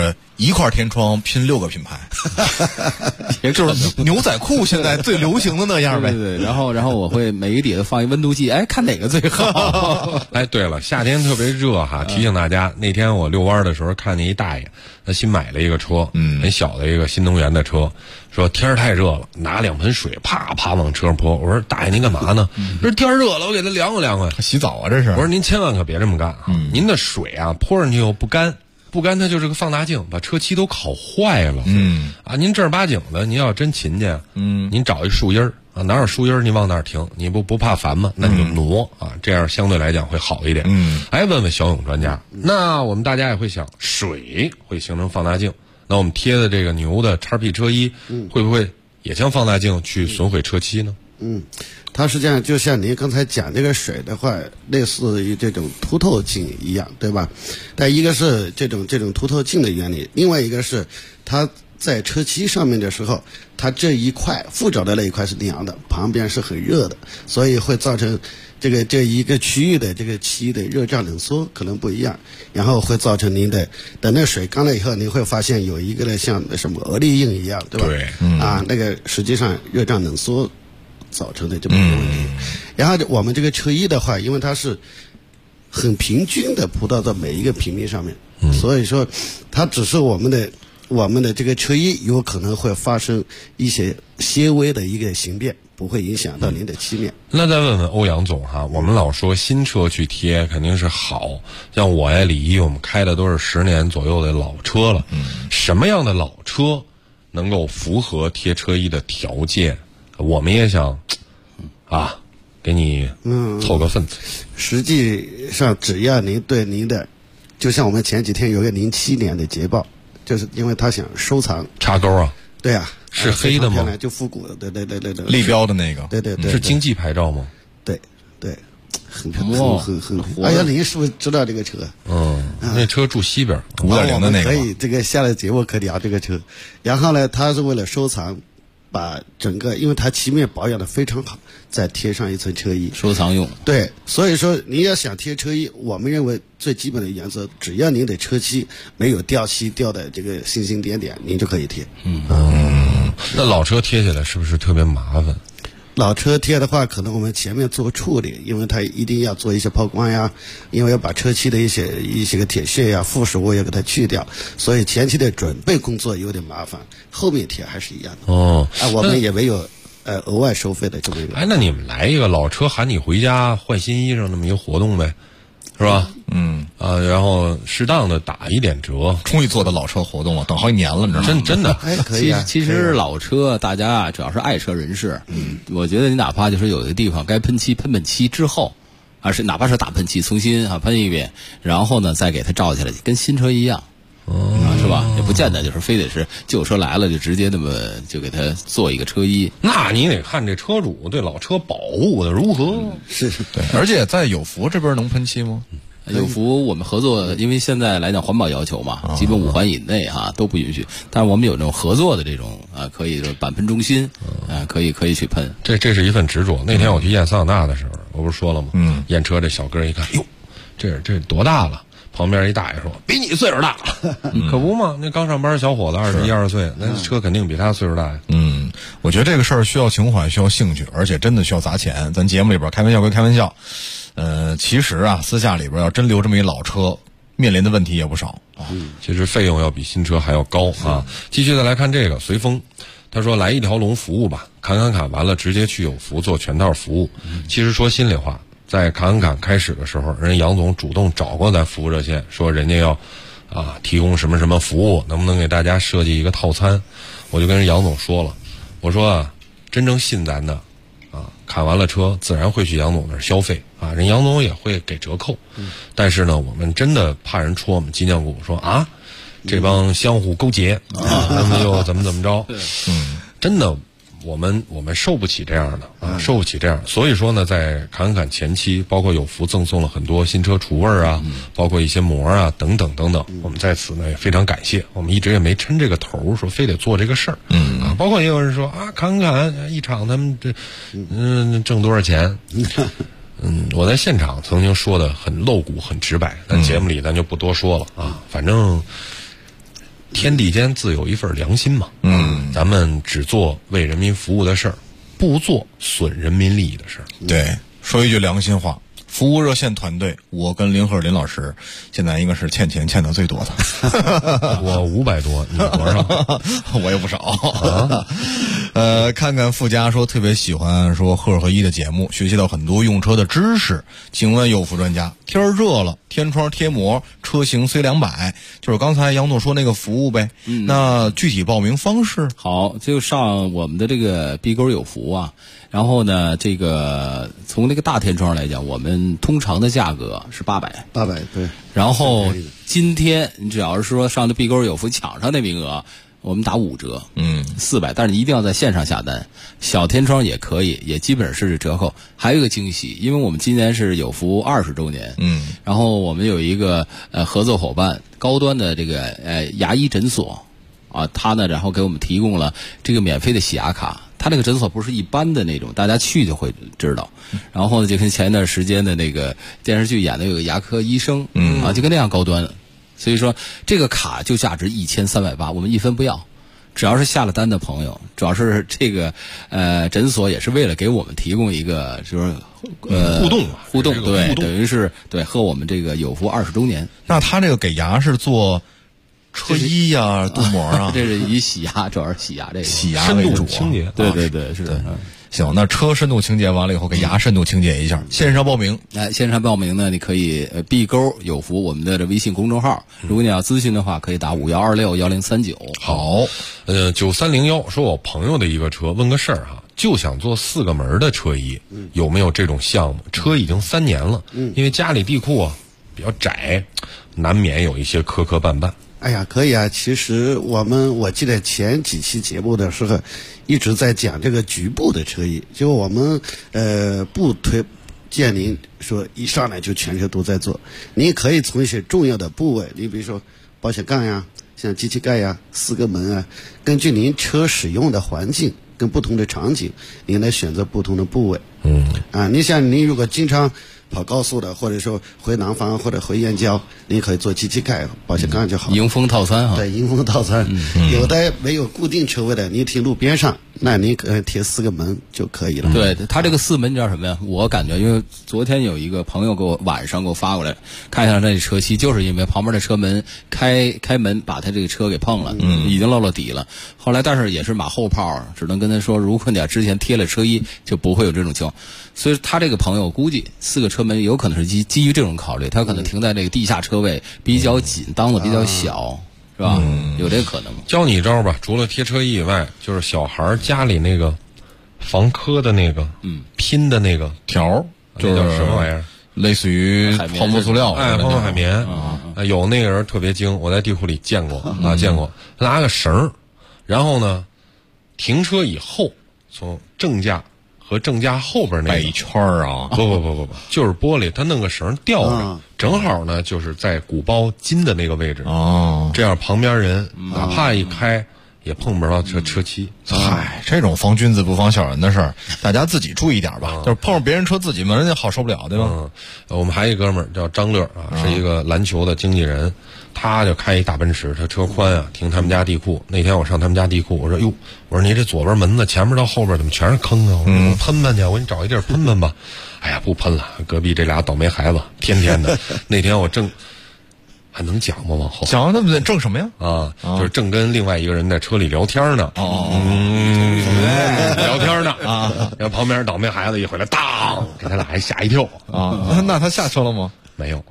一块天窗拼6个品牌，就是牛仔裤现在最流行的那样呗。 对，然后我会每个底下放一温度计，哎，看哪个最好。 哎，对了，夏天特别热哈，提醒大家，那天我遛弯的时候看见一大爷，他新买了一个车，很小的一个新能源的车，说天儿太热了，拿2盆水啪啪往车上泼。我说大爷您干嘛呢？这天热了，我给他凉快凉快。 洗澡啊这是？ 我说您千万可别这么干啊，您的水啊泼上去以后不干，它就是个放大镜，把车漆都烤坏了。您正儿八经的，您要真勤去，您找一树荫儿啊，哪有树荫儿您往哪儿停？你不怕烦吗？那你就挪啊，这样相对来讲会好一点。哎，问问小勇专家，那我们大家也会想，水会形成放大镜，那我们贴的这个牛的XP车衣，会不会也像放大镜去损毁车漆呢？ 它实际上就像您刚才讲这个水的话，类似于这种凸透镜一样，对吧？但一个是这种凸透镜的原理，另外一个是它在车漆上面的时候，它这一块附着的那一块是凉的，旁边是很热的，所以会造成这一个区域的这个漆的热胀冷缩可能不一样，然后会造成您的等那水干了以后，您会发现有一个呢像什么鹅梨印一样，对吧？ 对， 那个实际上热胀冷缩造成的这么一个问题。然后我们这个车衣的话，因为它是很平均的铺到每一个平面上面，所以说它只是我们的这个车衣有可能会发生一些些微的一个形变，不会影响到您的漆面。 那再问问欧阳总哈，我们老说新车去贴肯定是好，像我呀李一，我们开的都是10年左右的老车了，什么样的老车能够符合贴车衣的条件？我们也想给你凑个份子。 实际上只要您对您的，就像我们前几天有个07年的捷豹，就是因为他想收藏插钩啊。 对啊， 是黑的吗？ 就复古的，对， 立标的那个， 对， 是经济牌照吗？ 对，很。哎呀，您是不是知道这个车？ 那车住西边 5.0的那个。 可以，这个下了节目可聊这个车。然后呢，他是为了收藏，把整个，因为它漆面保养的非常好，再贴上一层车衣， 收藏用。 对，所以说您要想贴车衣，我们认为最基本的原则，只要您的车漆没有掉漆掉的这个星星点点，您就可以贴。 那老车贴起来是不是特别麻烦？ 老车贴的话，可能我们前面做处理，因为它一定要做一些抛光呀，因为要把车漆的一些个铁屑呀、附属物要给它去掉，所以前期的准备工作有点麻烦，后面贴还是一样的。我们也没有额外收费的这么一个。 那你们来一个老车喊你回家换新衣裳那么一个活动呗，是吧？然后适当的打一点折。 终于做的老车活动了，等好几年了，你知道吗？ 真的， 可以啊。 其实老车大家主要是爱车人士，我觉得你哪怕就是有的地方该喷漆喷漆之后，是哪怕是打喷漆重新喷一遍，然后呢再给它罩起来，跟新车一样。是吧？也不见得就是非得是旧车来了就直接那么就给它做一个车衣。 那你得看这车主对老车保护的如何。 是对，而且在有福这边能喷漆吗？ 有福我们合作，因为现在来讲环保要求嘛，基本5环以内都不允许。但是我们有这种合作的这种可以板喷中心可以去喷。 这是一份执着。那天我去验桑塔纳的时候，我不是说了吗？验车这小哥一看，哟，这多大了？旁边一大爷说：“比你岁数大。”可不嘛，那刚上班小伙子21、22岁，那车肯定比他岁数大呀。 我觉得这个事儿需要情怀，需要兴趣，而且真的需要砸钱。咱节目里边开玩笑归开玩笑，其实私下里边要真留这么一老车，面临的问题也不少。 其实费用要比新车还要高啊。继续再来看这个随风，他说来一条龙服务吧，砍完了直接去有福做全套服务。其实说心里话。在砍开始的时候，人杨总主动找过咱服务热线，说人家要提供什么什么服务，能不能给大家设计一个套餐？我就跟人杨总说了，我说真正信咱的砍完了车自然会去杨总那儿消费人杨总也会给折扣。但是呢，我们真的怕人戳我们脊梁骨，说这帮相互勾结他们又怎么着？真的。我们受不起这样的受不起这样，所以说呢，在砍前期，包括有福赠送了很多新车除味包括一些膜等等，我们在此呢也非常感谢。我们一直也没抻这个头，说非得做这个事儿包括也有人说砍一场他们这挣多少钱？我在现场曾经说的很露骨、很直白，但节目里咱就不多说了反正天地间自有一份良心嘛。咱们只做为人民服务的事儿，不做损人民利益的事儿。 对，说一句良心话。服务热线团队，我跟林鹤林老师现在应该是欠钱欠的最多的。 我500多，你多少？ 我也不少。看看附加说特别喜欢说赫和一的节目，学习到很多用车的知识。请问有福专家，天热了，天窗贴膜，车型虽200，就是刚才杨总说那个服务呗。那具体报名方式？ 好，就上我们的这个逼沟有福啊。然后呢，这个从这个大天窗来讲，我们通常的价格是800， 对。 然后今天你只要是说上的逼沟有福抢上那名额，我们打5折，400，但是你一定要在线上下单。小天窗也可以，也基本是折扣。还有一个惊喜，因为我们今年是有福20周年，然后我们有一个合作伙伴，高端的这个牙医诊所啊，他呢然后给我们提供了这个免费的洗牙卡。他那个诊所不是一般的那种，大家去就会知道。然后呢，就跟前一段时间的那个电视剧演的有个牙科医生，就跟那样高端了。所以说这个卡就价值1380，我们1分不要。只要是下了单的朋友，主要是这个诊所也是为了给我们提供一个就是互动，对，等于是对和我们这个有福20周年。 那他这个给牙是做车衣呀、镀膜啊， 这是以洗牙，主要是洗牙这个洗牙为主， 清洁， 对，是的。 行，那车深度清洁完了以后，给牙深度清洁一下。线上报名， 线上报名呢，你可以B勾有福我们的微信公众号，如果你要咨询的话，可以打51261039。 好，9301说我朋友的一个车，问个事儿哈，就想做4个门的车衣，有没有这种项目？车已经3年了，因为家里地库啊比较窄，难免有一些磕磕绊绊。 哎呀，可以啊！其实我记得前几期节目的时候，一直在讲这个局部的车衣，就我们不推荐您说一上来就全车都在做，您可以从一些重要的部位，你比如说保险杠呀、像机器盖呀、4个门啊，根据您车使用的环境跟不同的场景，您来选择不同的部位。你像您如果经常跑高速的，或者说回南方或者回燕郊，你可以做机器盖、保险杠就好。 迎风套餐对，迎风套餐。有的没有固定车位的，你停路边上，那你可能贴4个门就可以了。 对，他这个4门叫什么呀？我感觉，因为昨天有一个朋友晚上给我发过来，看一下那车漆，就是因为旁边的车门开门把他这个车给碰了，已经漏了底了。后来但是也是马后炮，只能跟他说，如果你要之前贴了车衣，就不会有这种情况。所以他这个朋友估计4个车门有可能是基于这种考虑，他可能停在这个地下车位比较紧，档子比较小，是吧？有这个可能。 教你一招吧，除了贴车衣以外，就是小孩家里那个防磕的那个拼的那个条， 这叫什么玩意儿？ 类似于泡沫塑料， 泡沫海绵。有那个人特别精，我在地库里见过见过，拿个绳，然后呢，停车以后从正架和正架后边那个摆一圈啊， 不，就是玻璃，它弄个绳吊着，正好呢就是在鼓包筋的那个位置这样旁边人哪怕一开也碰不着车漆。 嗨，这种防君子不防小人的事儿，大家自己注意点吧。就是碰上别人车自己门，人家好受不了，对吧？ 我们还有一哥们儿叫张乐是一个篮球的经纪人，他就开一大奔驰，他车宽啊，停他们家地库。那天我上他们家地库，我说哟，我说你这左边门子前面到后边怎么全是坑啊？我说我喷喷去，我给你找一地儿喷喷吧。哎呀，不喷了，隔壁这俩倒霉孩子天天的。那天我正还能讲吗？往后讲，那不得正什么呀？ 就是正跟另外一个人在车里聊天呢。聊天呢然后旁边倒霉孩子一回来，当给他俩还吓一跳那他下车了吗？ 没有。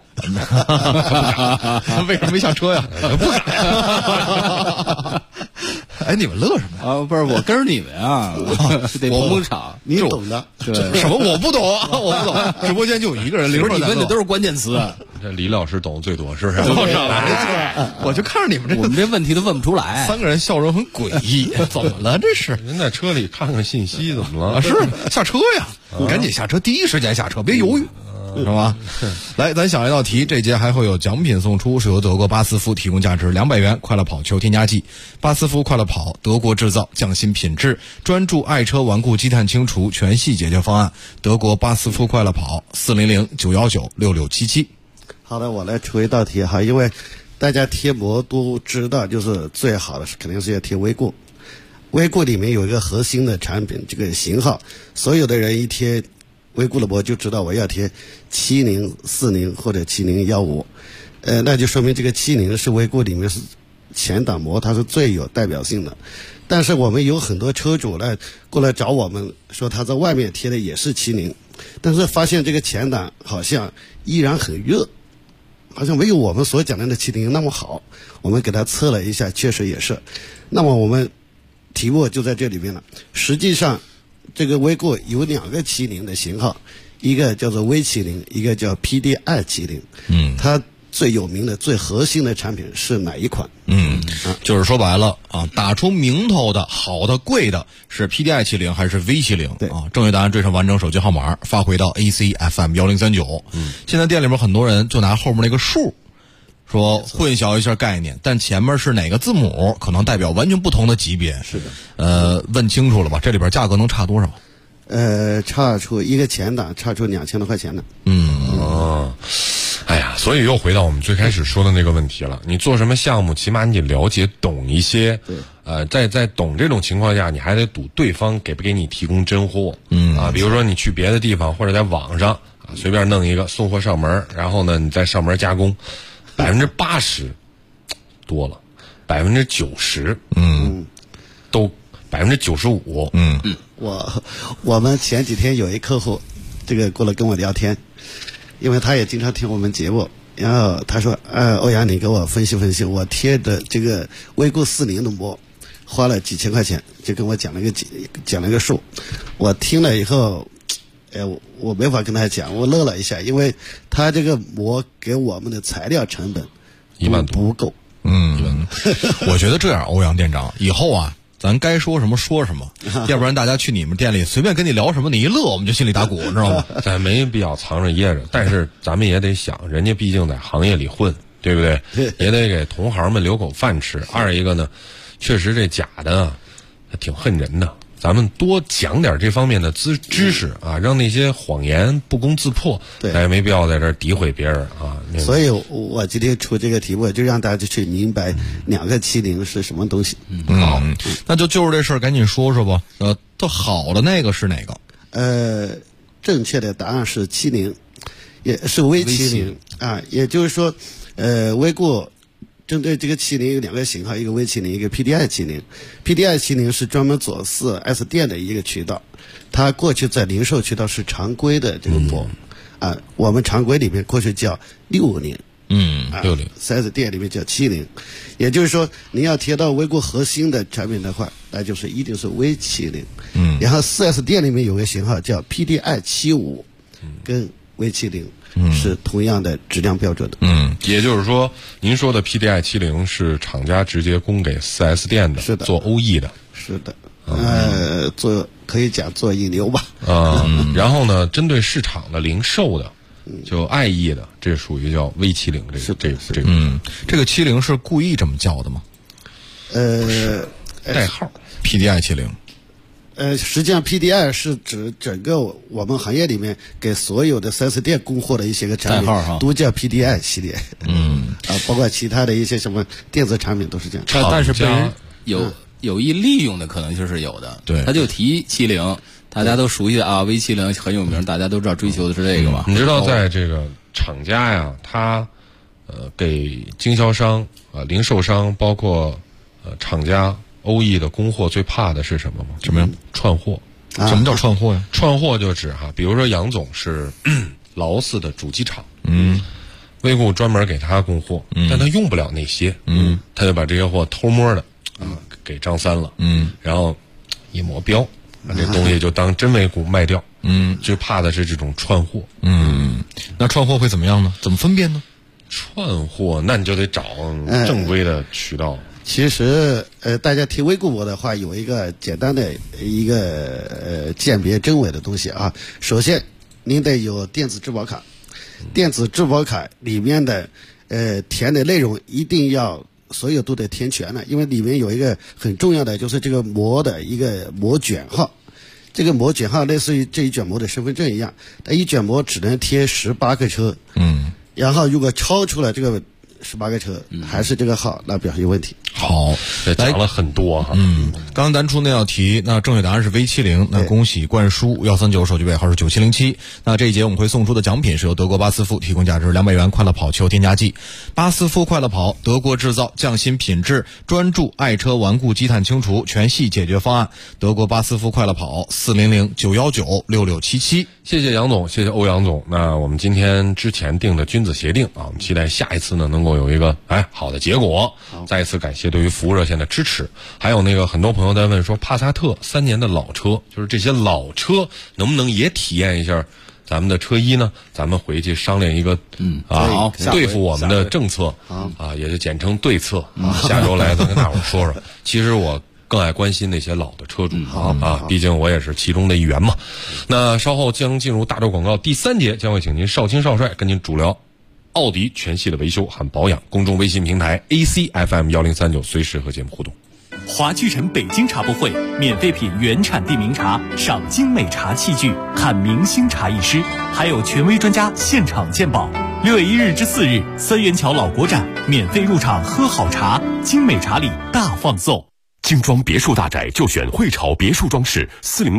为什么没下车呀？ 不敢。 哎，你们乐什么呀？ 不是我跟着你们啊，得捧场。 你懂的， 什么我不懂，我不懂。直播间就有一个人， 你问的都是关键词。 这李老师懂最多，是不是？ 我就看着你们我们这问题都问不出来。 3个人笑容很诡异，怎么了？这是人在车里看看信息，怎么了？ 是下车呀，赶紧下车，第一时间下车，别犹豫。是吧？来，咱想一道题，这节还会有奖品送出，是由德国巴斯夫提供价值200元快乐跑球添加剂。巴斯夫快乐跑，德国制造，匠心品质，专注爱车顽固积碳清除全系解决方案。德国巴斯夫快乐跑，400-919-6677。 好的，我来出一道题哈，因为大家贴膜都知道，就是最好的肯定是要贴微固。微固里面有一个核心的产品，这个型号，所有的人一贴微固的膜就知道我要贴7040或者7015，那就说明这个70是微固里面是前挡膜，它是最有代表性的。但是我们有很多车主呢过来找我们说他在外面贴的也是70，但是发现这个前挡好像依然很热，好像没有我们所讲的那70那么好。我们给他测了一下，确实也是。那么我们题目就在这里面了。实际上这个微固有2个70的型号，一个叫做 V70， 一个叫 PDI70。它最有名的最核心的产品是哪一款？ 就是说白了啊，打出名头的好的贵的是 PDI70还是 V70？ 对啊，正确答案缀上完整手机号码发回到 ACFM1039。现在店里面很多人就拿后面那个数说混淆一下概念，但前面是哪个字母可能代表完全不同的级别。 是的。 问清楚了吧？这里边价格能差多少？ 差出一个前挡差出2000多块钱呢。 哎呀，所以又回到我们最开始说的那个问题了。你做什么项目，起码你得了解懂一些。在懂这种情况下，你还得赌对方给不给你提供真货。比如说你去别的地方或者在网上随便弄一个送货上门，然后呢你在上门加工，80%多了，90%都95%。 我们前几天有一客户，这个过来跟我聊天，因为他也经常听我们节目，然后他说欧阳你给我分析分析，我贴的这个微固40的膜花了几千块钱，就跟我讲了个数。我听了以后我没法跟他讲，我乐了一下，因为他这个膜给我们的材料成本 1万多不够。 我觉得这样，欧阳店长以后啊咱该说什么说什么，要不然大家去你们店里随便跟你聊什么，你一乐我们就心里打鼓，知道吗？ 咱没必要藏着掖着，但是咱们也得想，人家毕竟在行业里混，对不对？也得给同行们留口饭吃。二一个呢，确实这假的啊，挺恨人的。咱们多讲点这方面的知识啊，让那些谎言不攻自破。咱也没必要在这儿诋毁别人啊。 所以我今天出这个题目，就让大家去明白2个70是什么东西。 好，那就是这事儿，赶紧说说吧。都好的那个是哪个？ 正确的答案是70，也是 V70啊。也就是说，微固针对这个70有2个型号，一个 V70，一个 PDI70。PDI70是专门做4S 店的一个渠道，它过去在零售渠道是常规的这个膜。我们常规里面过去叫60。4S 店里面叫70。也就是说，你要贴到微固核心的产品的话，那就是一定是 V70。然后 4S 店里面有个型号叫 PDI75，跟 V70是同样的质量标准的。 也就是说，您说的 PDI70是厂家直接供给 4S 店的， 是的， 做OE的。 是的。可以讲做引流吧。 然后呢，针对市场的零售的，就爱意的，这属于叫 V70。 这个70是故意这么叫的吗？ 代号 PDI70。 实际上 PDI 是指整个我们行业里面给所有的4S 店供货的一些个产品都叫 PDI 系列。包括其他的一些什么电子产品都是这样。 但是被人有意利用的可能就是有的。 对， 他就提70，大家都熟悉啊 ，V70 很有名，大家都知道追求的是这个嘛。 你知道在这个厂家呀，他给经销商零售商包括厂家OE 的供货最怕的是什么吗？ 什么呀？ 串货。 什么叫串货呀？ 串货就指比如说杨总是劳斯的主机厂，微固专门给他供货，但他用不了那些，他就把这些货偷摸的给张三了，然后一抹标，把这东西就当真微固卖掉，最怕的是这种串货。 那串货会怎么样呢？怎么分辨呢？ 串货那你就得找正规的渠道。 其实大家提微固膜的话，有一个简单的一个鉴别真伪的东西啊。首先您得有电子质保卡，电子质保卡里面的填的内容一定要所有都得填全了，因为里面有一个很重要的就是这个膜的一个膜卷号。这个膜卷号类似于这一卷膜的身份证一样，它一卷膜只能贴18个车。然后如果超出了这个 18个车，还是这个号，那表示有问题。 好， 这讲了很多哈。 刚刚咱出那道题，那正确答案是 V70，那恭喜冠叔139手机尾号是9707。那这一节我们会送出的奖品是由德国巴斯夫提供价值200元快乐跑球添加剂。巴斯夫快乐跑，德国制造，匠心品质，专注爱车顽固积碳清除全系解决方案。德国巴斯夫快乐跑400-919-6677。 谢谢杨总，谢谢欧阳总。那我们今天之前定的君子协定啊，我们期待下一次呢能够有一个好的结果。再一次感谢对于服务热线的支持。还有那个很多朋友在问说，帕萨特3年的老车，就是这些老车能不能也体验一下咱们的车衣呢？咱们回去商量一个对付我们的政策也就简称对策。下周来再跟大伙说说。其实我更爱关心那些老的车主毕竟我也是其中的一员嘛。那稍后将进入大洲广告第3节，将会请您少卿少帅跟您主聊奥迪全系的维修和保养。公众微信平台 ACFM1039，随时和节目互动。 华聚城北京茶博会，免费品原产地名茶，赏精美茶器具，看明星茶艺师，还有权威专家现场鉴宝。6月1日至4日，三元桥老国展，免费入场喝好茶，精美茶礼大放送。 精装别墅大宅就选汇潮别墅装饰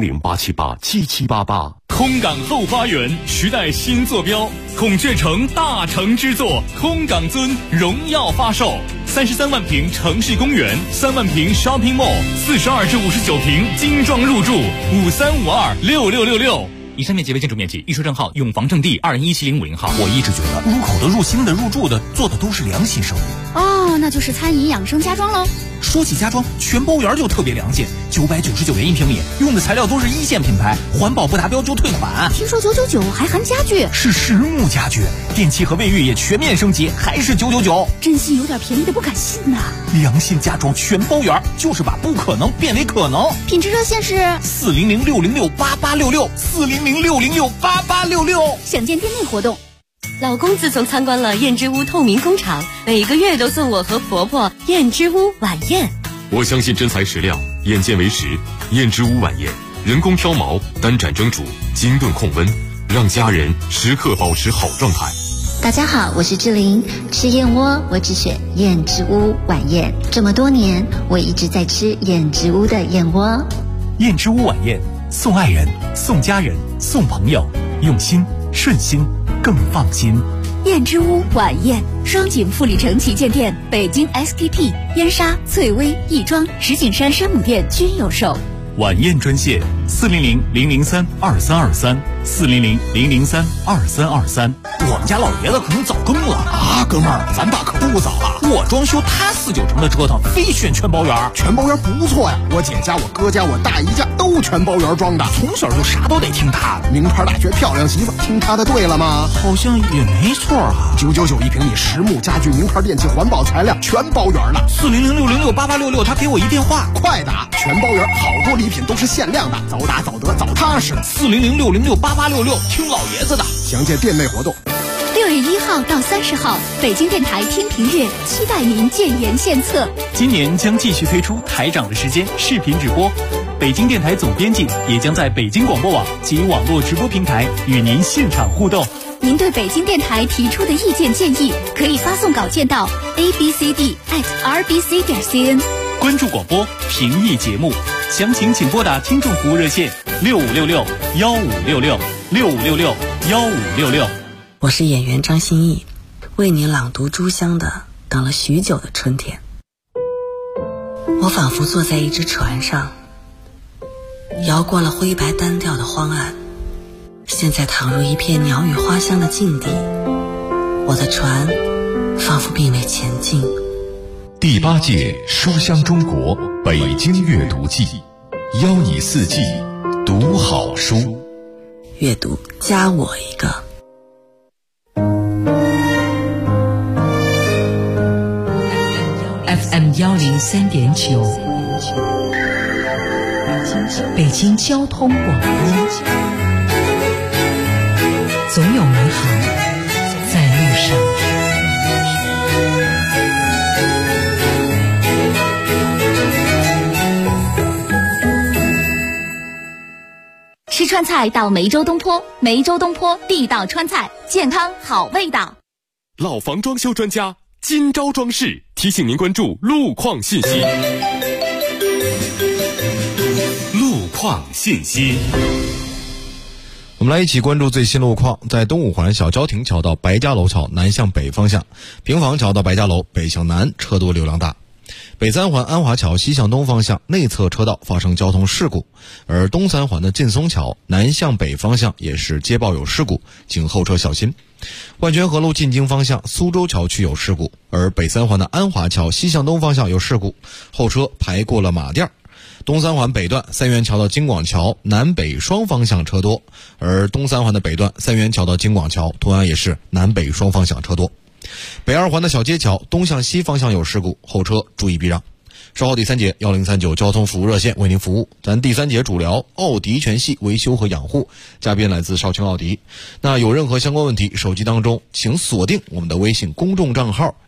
，400-878-7788。 空港后花园，时代新坐标，孔雀城大成之作，空港尊荣耀发售，33万平城市公园，3万平 shopping mall，42至59平精装入住，53526666。以上面积为建筑面积，预售证号永房正地2017050号。 我一直觉得入口的、入心的、入住的做的都是良心生意。 哦，那就是餐饮养生家装喽。 说起家装，全包园就特别良心，999元1平米，用的材料都是1线品牌，环保不达标就退款。 听说999还含家具， 是实木家具，电器和卫浴也全面升级，还是999。 真心有点便宜的不敢信呐。 良心家装全包园，就是把不可能变为可能。 品质热线是 400-606-8866，400-606-8866。 详见店内活动。 老公自从参观了燕之屋透明工厂，每个月都送我和婆婆燕之屋晚宴。 我相信真材实料，眼见为实。燕之屋晚宴，人工挑毛，单盏蒸煮，精炖控温，让家人时刻保持好状态。 大家好，我是志玲，吃燕窝我只选燕之屋晚宴。这么多年，我一直在吃燕之屋的燕窝。 燕之屋晚宴，送爱人，送家人，送朋友，用心顺心更放心。 燕之屋晚宴，双井富力城旗舰店、北京 SKP、燕莎、翠微、亦庄、石景山山姆店均有售。 晚宴专线400-003-2323，400-003-2323。 我们家老爷子可能早更了啊，哥们儿，咱爸可不早了。我装修，他49成的折腾，非选全包园。 全包园不错呀，我姐家、我哥家、我大姨家都全包园装的， 从小就啥都得听他的。 名牌大学漂亮媳妇，听他的对了吗？ 好像也没错啊。 999一平米，实木家具、名牌电器、环保材料，全包圆了。 400-606-8866，他给我一电话， 快打！全包圆，好多礼品都是限量的，早打早得早踏实。 400-606-8866，听老爷子的。 详见店内活动。 6月1号到30号，北京电台听评月，期待您建言献策。 今年将继续推出台长的时间视频直播，北京电台总编辑也将在北京广播网及网络直播平台与您现场互动。 您对北京电台提出的意见建议，可以发送稿件到 abcd@rbc.cn。 关注广播，评议节目，详情请拨打听众服务热线6566-1566，6566-1566。 我是演员张歆艺，为你朗读朱湘的《等了许久的春天》。我仿佛坐在一只船上，摇过了灰白单调的荒岸，现在躺入一片鸟语花香的境地，我的船仿佛并未前进。 第8届书香中国北京阅读季，邀你4季读好书。 阅读加我一个。 FM103.9，北京交通广播，总有美好在路上。 吃川菜到梅州东坡，梅州东坡地道川菜，健康好味道。 老房装修专家今朝装饰提醒您关注路况信息。路况信息。 我们来一起关注最新路况。在东五环小交亭桥到白家楼桥南向北方向，平房桥到白家楼北向南车多流量大。北三环安华桥西向东方向内侧车道发生交通事故，而东三环的劲松桥南向北方向也是接报有事故，请后车小心。万泉河路进京方向苏州桥区有事故，而北三环的安华桥西向东方向有事故，后车排过了马甸。东三环北段三元桥到京广桥南北双方向车多，而东三环的北段三元桥到京广桥同样也是南北双方向车多。北二环的小街桥东向西方向有事故，后车注意避让。稍后第三节1039交通服务热线为您服务。咱第三节主聊奥迪全系维修和养护，嘉宾来自少卿奥迪。那有任何相关问题，手机当中请锁定我们的微信公众账号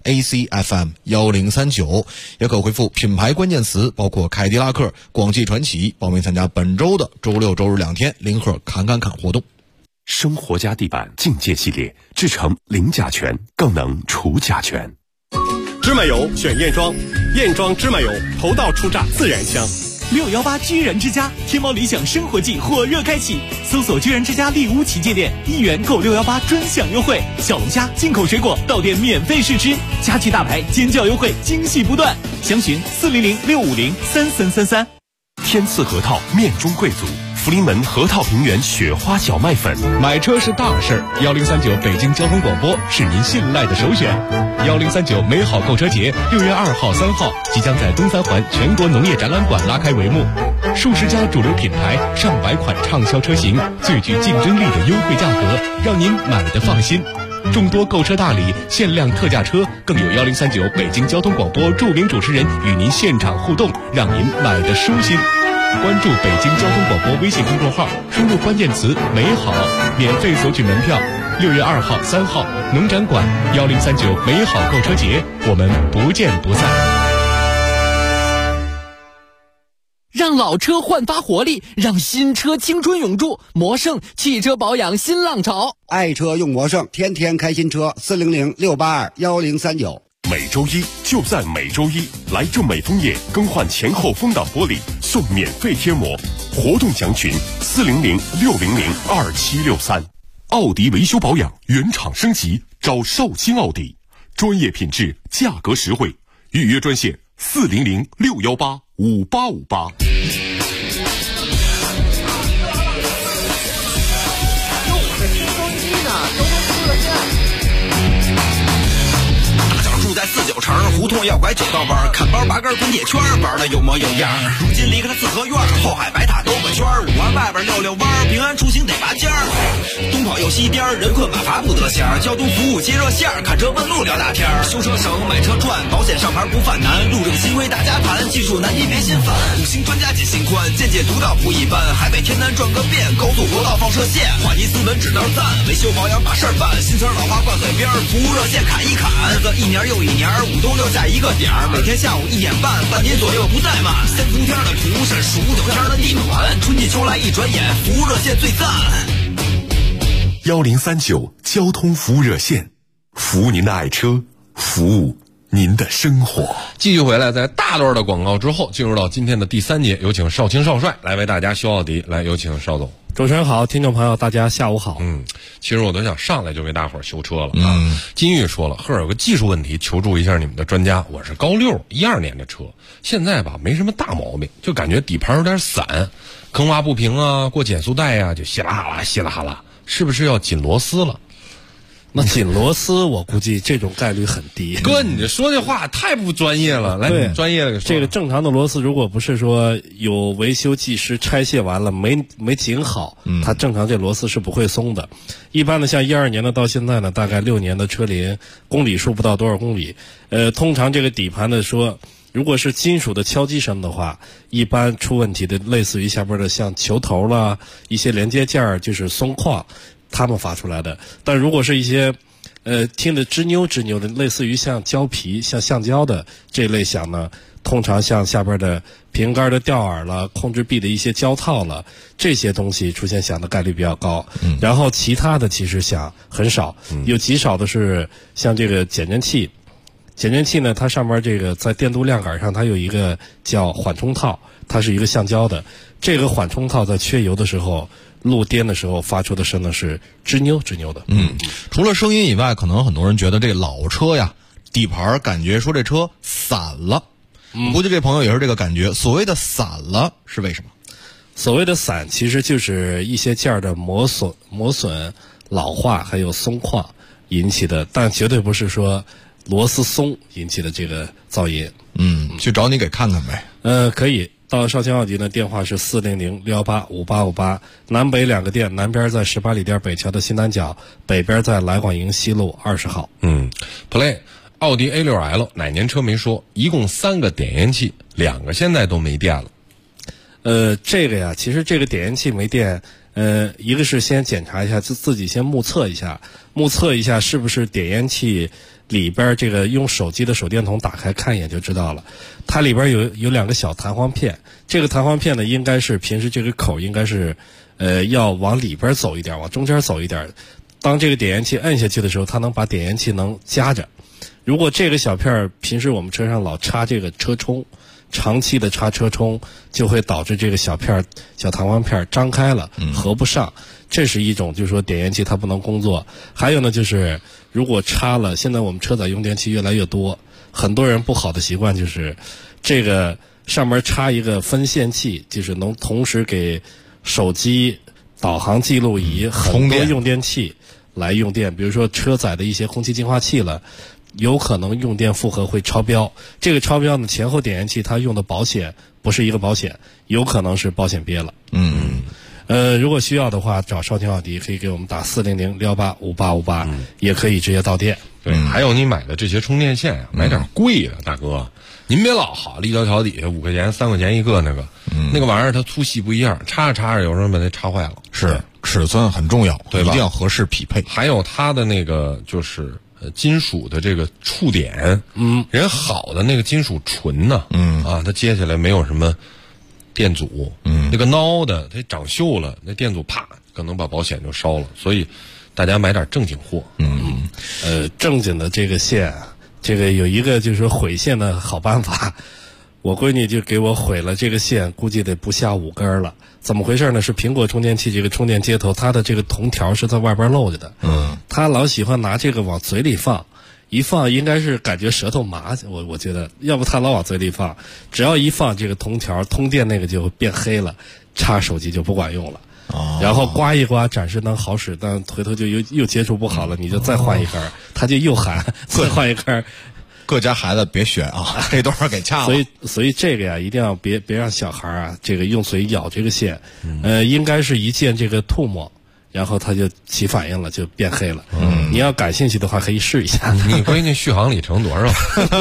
ACFM1039，也可回复品牌关键词包括凯迪拉克、广汽传祺，报名参加本周的周六周日2天零盒侃活动。 生活家地板境界系列，制成零甲醛，更能除甲醛。 芝麻油选燕庄，燕庄芝麻油头道初榨自然香。 618居然之家天猫理想生活季火热开启，搜索居然之家丽屋旗舰店，1元购618专享优惠，小龙虾进口水果到店免费试吃，佳琦大牌尖叫优惠惊喜不断，详询400-650-3333。 天赐核桃面中贵族，福临门核桃平原雪花小麦粉。 买车是大事，1039北京交通广播是您信赖的首选。1039美好购车节6月2号、3号即将在东三环全国农业展览馆拉开帷幕，数十家主流品牌、上百款畅销车型，最具竞争力的优惠价格，让您买得放心。众多购车大礼、限量特价车，更有1039北京交通广播著名主持人与您现场互动，让您买得舒心。关注北京交通广播微信公众号，输入关键词“美好”，免费索取门票。6月2号、3号农展馆1039美好购车节，我们不见不散。 让老车焕发活力，让新车青春永驻。魔盛汽车保养新浪潮， 爱车用魔盛，天天开新车。400-682-1039。 每周一就在每周一，来正美枫叶更换前后风挡玻璃，送免费贴膜。活动详询400-600-2763。奥迪维修保养原厂升级，找绍兴奥迪，专业品质，价格实惠。预约专线400-618-5858。 在49城胡同要拐9道弯，看包拔根滚铁圈，玩的有模有样。如今离开了四合院，后海白塔兜个圈，5环外边溜弯，平安出行得拔尖儿。东跑又西颠，人困马乏不得闲。交通服务接热线，看车问路聊大天。修车省，买车赚，保险上牌不犯难。路政新规大家谈，技术难题别心烦。5星专家解心宽，见解独到不一般。海北天南转个遍，高速国道放射线。话题斯文指道赞，维修保养把事儿办。新词老话挂嘴边，服务热线侃一侃。日子一年又一年，5都留下一个点儿，每天下午1点半，半年左右不怠慢。3伏天的图是数9天的地暖，春季秋来一转眼，服务热线最赞。 1039交通服务热线，服务您的爱车，服务您的生活。 继续回来，在大段的广告之后，进入到今天的第3节，有请少卿少帅来为大家修奥迪。来，有请邵总。 主持人好，听众朋友大家下午好。 其实我都想上来就给大伙儿修车了啊。金玉说了，赫尔有个技术问题，求助一下你们的专家。我是高6 12年的车，现在吧没什么大毛病，就感觉底盘有点散，坑洼不平啊，过减速带啊就稀啦啦稀啦啦，是不是要紧螺丝了？ 那紧螺丝我估计这种概率很低。 哥，你这说这话太不专业了。来，你专业的这个正常的螺丝，如果不是说有维修技师拆卸完了没紧好，它正常这螺丝是不会松的。一般的像12年的到现在呢，大概6年的车龄，公里数不到多少公里。通常这个底盘的说，如果是金属的敲击声的话，一般出问题的类似于下边的像球头啦，一些连接件就是松旷，他们发出来的。但如果是一些听得吱扭的，类似于像胶皮、像橡胶的这类响呢，通常像下边的瓶盖的吊耳了、控制臂的一些胶套了，这些东西出现响的概率比较高。然后其他的其实响很少，有极少的是像这个减震器。 减震器呢，它上面这个在电镀亮杆上，它有一个叫缓冲套，它是一个橡胶的。这个缓冲套在缺油的时候、路颠的时候发出的声呢是吱扭吱扭的。 除了声音以外，可能很多人觉得这老车呀，底盘感觉说这车散了。估计这朋友也是这个感觉。所谓的散了是为什么？ 所谓的散，其实就是一些件的磨损、老化还有松旷引起的，但绝对不是说螺丝松引起的这个噪音。 去找你给看看呗。 可以到绍兴奥迪的电话是400-118-5858，南北2个店，南边在18里店北桥的新南角，北边在来广营西路20号。 Play 奥迪 A6L 哪年车没说，一共3个点烟器，2个现在都没电了。 这个呀，其实这个点烟器没电，一个是先检查一下，自己先目测一下是不是点烟器里边这个用手机的手电筒打开看一眼就知道了。它里边有2个小弹簧片，这个弹簧片呢，应该是平时这个口应该是要往里边走一点，往中间走一点。当这个点烟器摁下去的时候，它能把点烟器能夹着。如果这个小片平时我们车上老插这个车充，长期的插车充，就会导致这个小弹簧片张开了，合不上。这是一种就是说点烟器它不能工作。还有呢，就是如果插了，现在我们车载用电器越来越多，很多人不好的习惯就是这个上面插一个分线器，就是能同时给手机、导航记录仪很多用电器来用电。比如说车载的一些空气净化器了，有可能用电负荷会超标。这个超标呢，前后点烟器它用的保险不是一个保险，有可能是保险憋了。如果需要的话，找绍兴奥迪可以给我们打400-118-5858，也可以直接到店。 对，还有你买的这些充电线呀，买点贵的，大哥，您别老好立交桥底下5块钱、3块钱一个那个，那个玩意儿它粗细不一样，插着插着有时候把它插坏了。 是，尺寸很重要， 对吧？ 一定要合适匹配。 还有它的那个就是金属的这个触点，人好的那个金属纯呢，它接下来没有什么电阻，那个孬的它长锈了，那电阻啪可能把保险就烧了，所以大家买点正经货。 正经的这个线，这个有一个就是说毁线的好办法。我闺女就给我毁了这个线，估计得不下5根了。怎么回事呢？是苹果充电器这个充电接头，它的这个铜条是在外边露着的。她老喜欢拿这个往嘴里放，一放应该是感觉舌头麻。我觉得，要不她老往嘴里放，只要一放这个铜条通电那个就变黑了，插手机就不管用了。然后刮一刮暂时能好使，但回头就又接触不好了，你就再换一根，他就又喊再换一根。 各家孩子别学啊，这段给掐了。 所以这个呀，一定要别让小孩啊，这个用嘴咬这个线，应该是一见这个唾沫，然后他就起反应了，就变黑了。你要感兴趣的话，可以试一下。 你闺女续航里程多少？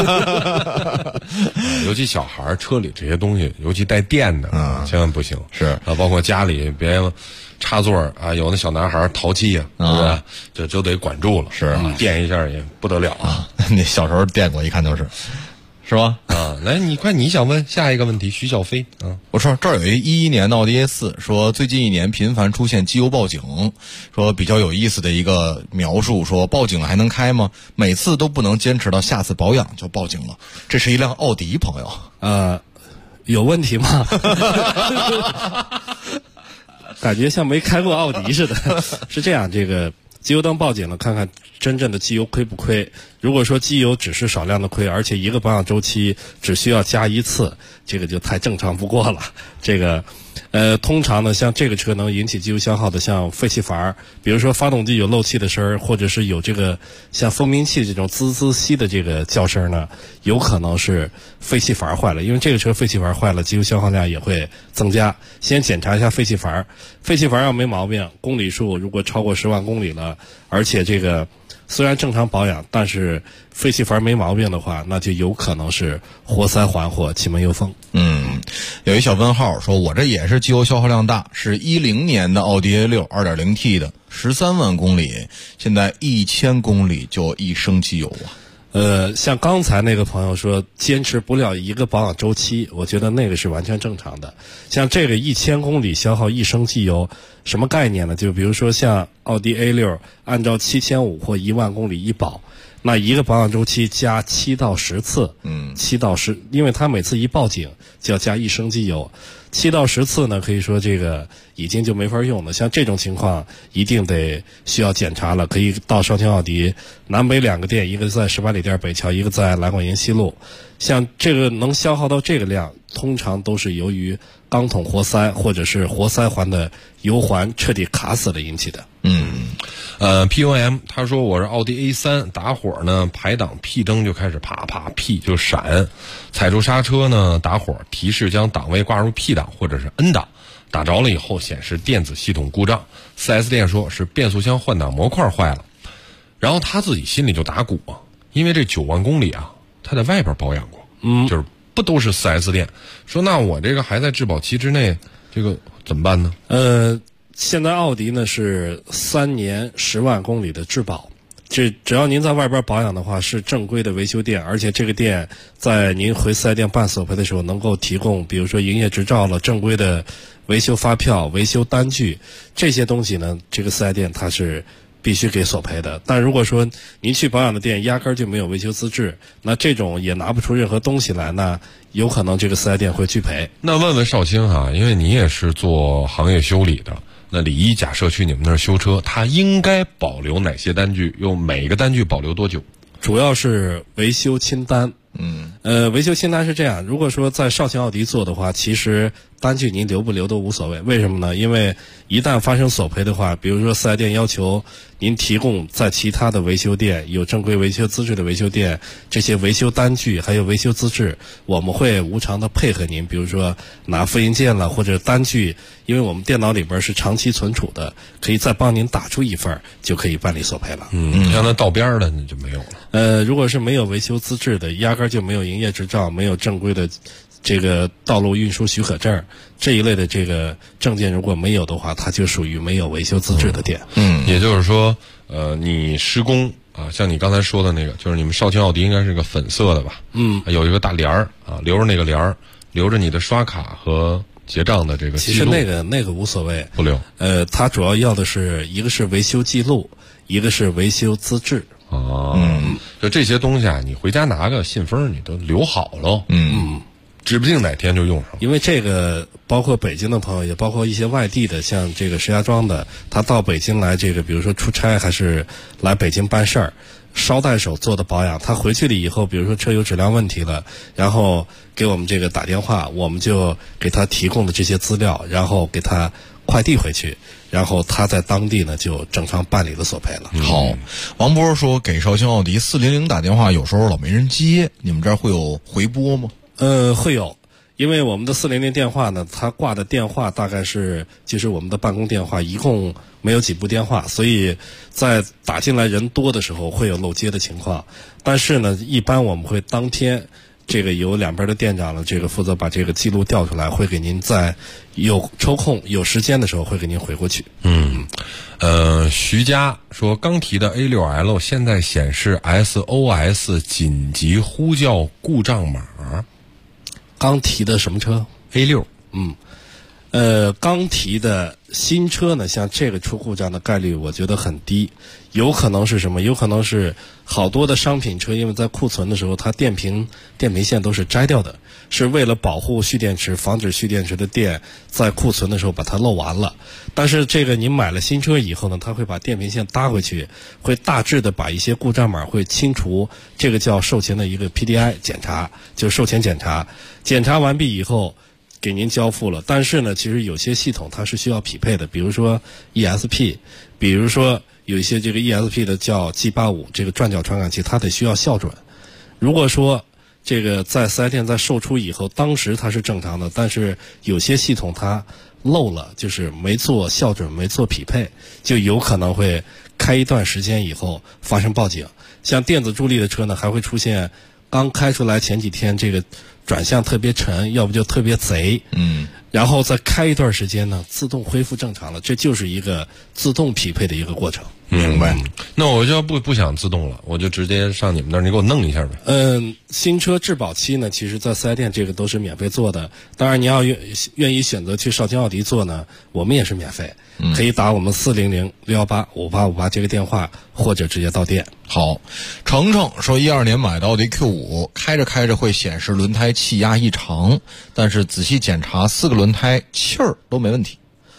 尤其小孩车里这些东西，尤其带电的，千万不行。 是包括家里别插座啊，有那小男孩淘气呀，是不是？这就得管住了。 是电一下也不得了啊！ 你小时候电过，一看就是。是吧？ 来，你想问下一个问题？徐小飞我说这儿有一11年的奥迪A4，说最近1年频繁出现机油报警，说比较有意思的一个描述，说报警了还能开吗？每次都不能坚持到下次保养就报警了。这是一辆奥迪，朋友。 有问题吗？感觉像没开过奥迪似的。是这样，这个机油灯报警了，看看真正的机油亏不亏。如果说机油只是少量的亏，而且一个保养周期只需要加1次，这个就太正常不过了。这个通常呢，像这个车能引起机油消耗的，像废气阀，比如说发动机有漏气的声儿，或者是有这个像蜂鸣器这种滋滋吸的这个叫声呢，有可能是废气阀坏了。因为这个车废气阀坏了，机油消耗量也会增加。先检查一下废气阀，废气阀要没毛病，公里数如果超过10万公里了，而且这个虽然正常保养，但是废气阀没毛病的话，那就有可能是活塞环或气门油封。 有一小问号说，我这也是机油消耗量大，是10年的奥迪 A6 2.0T 的，13万公里，现在1000公里就1升机油啊。 像刚才那个朋友说坚持不了一个保养周期，我觉得那个是完全正常的。像这个1000公里消耗1升机油，什么概念呢？就比如说像奥迪 A6 按照7500或1万公里一保， 那一个保养周期加7到10次，7到10，因为它每次一报警就要加1升机油，7到10次呢，可以说这个已经就没法用了。像这种情况，一定得需要检查了。可以到绍兴奥迪南北2个店，一个在18里店北桥，一个在兰广营西路。像这个能消耗到这个量，通常都是由于钢筒活塞或者是活塞环的油环彻底卡死了引起的。 POM 他说我是奥迪 A3 打火呢，排档 P 灯就开始啪啪 P 就闪，踩住刹车呢打火提示将档位挂入 P 档或者是 N 档，打着了以后显示电子系统故障。4S 店说是变速箱换挡模块坏了，然后他自己心里就打鼓啊，因为这9万公里啊，他在外边保养过，就是不都是 4S 店，说那我这个还在质保期之内，这个怎么办呢？ 现在奥迪呢是3年10万公里的质保，只要您在外边保养的话，是正规的维修店，而且这个店在您回4S店办索赔的时候能够提供，比如说营业执照了、正规的维修发票、维修单据这些东西呢，这个4S店它是必须给索赔的。但如果说您去保养的店压根儿就没有维修资质，那这种也拿不出任何东西来，那有可能这个4S店会拒赔。 那问问绍兴哈，因为你也是做行业修理的，那李一假设去你们那儿修车，他应该保留哪些单据？用每个单据保留多久？ 主要是维修清单。维修清单是这样，如果说在绍兴奥迪做的话，其实单据您留不留都无所谓。为什么呢？因为一旦发生索赔的话，比如说4S店要求您提供在其他的维修店有正规维修资质的维修店这些维修单据还有维修资质，我们会无偿的配合您，比如说拿复印件了或者单据，因为我们电脑里边是长期存储的，可以再帮您打出一份就可以办理索赔了。 像那道边的那就没有了。 如果是没有维修资质的，压根就没有营业执照，没有正规的这个道路运输许可证这一类的这个证件，如果没有的话，它就属于没有维修资质的店。 也就是说，你施工啊，像你刚才说的那个，就是你们绍兴奥迪应该是个粉色的吧？有一个大帘儿啊，留着那个帘儿，留着你的刷卡和结账的这个记录。 其实那个无所谓， 不留。 它主要要的是一个是维修记录，一个是维修资质。 就这些东西啊，你回家拿个信封，你都留好喽。指不定哪天就用上了。 因为这个包括北京的朋友，也包括一些外地的，像这个石家庄的，他到北京来这个，比如说出差还是来北京办事儿，捎带手做的保养，他回去了以后，比如说车有质量问题了，然后给我们这个打电话，我们就给他提供的这些资料，然后给他快递回去，然后他在当地呢就正常办理了索赔了。 好，王波说给绍兴奥迪400打电话，有时候老没人接，你们这儿会有回拨吗？ 会有，因为我们的400电话呢，它挂的电话大概是就是我们的办公电话，一共没有几部电话，所以在打进来人多的时候会有漏接的情况。但是呢，一般我们会当天这个由两边的店长呢，这个负责把这个记录调出来，会给您在有抽空有时间的时候会给您回过去。 徐佳说刚提的 A6L 现在显示 SOS 紧急呼叫故障码。 刚提的什么车 ？A6。 刚提的新车呢，像这个出故障的概率我觉得很低，有可能是什么？有可能是好多的商品车，因为在库存的时候，它电瓶线都是摘掉的，是为了保护蓄电池，防止蓄电池的电在库存的时候把它漏完了。但是这个您买了新车以后呢，它会把电瓶线搭回去，会大致的把一些故障码会清除，这个叫售前的一个 PDI 检查，就是售前检查，检查完毕以后给您交付了。但是呢，其实有些系统它是需要匹配的，比如说 ESP， 比如说有一些这个 ESP 的叫 G85 这个转角传感器，它得需要校准。如果说这个在4S店在售出以后，当时它是正常的，但是有些系统它漏了，就是没做校准，没做匹配，就有可能会开一段时间以后发生报警。像电子助力的车呢，还会出现刚开出来前几天这个转向特别沉，要不就特别贼。 然后再开一段时间呢，自动恢复正常了，这就是一个自动匹配的一个过程。 明白。那我就不想自动了，我就直接上你们那儿，你给我弄一下呗。 新车质保期呢，其实在4S店这个都是免费做的。当然，你要愿意选择去绍兴奥迪做呢，我们也是免费，可以打我们400-618-5858这个电话，或者直接到店。 好，程程说12年买的奥迪 Q5，开着开着会显示轮胎气压异常，但是仔细检查4个轮胎气儿都没问题。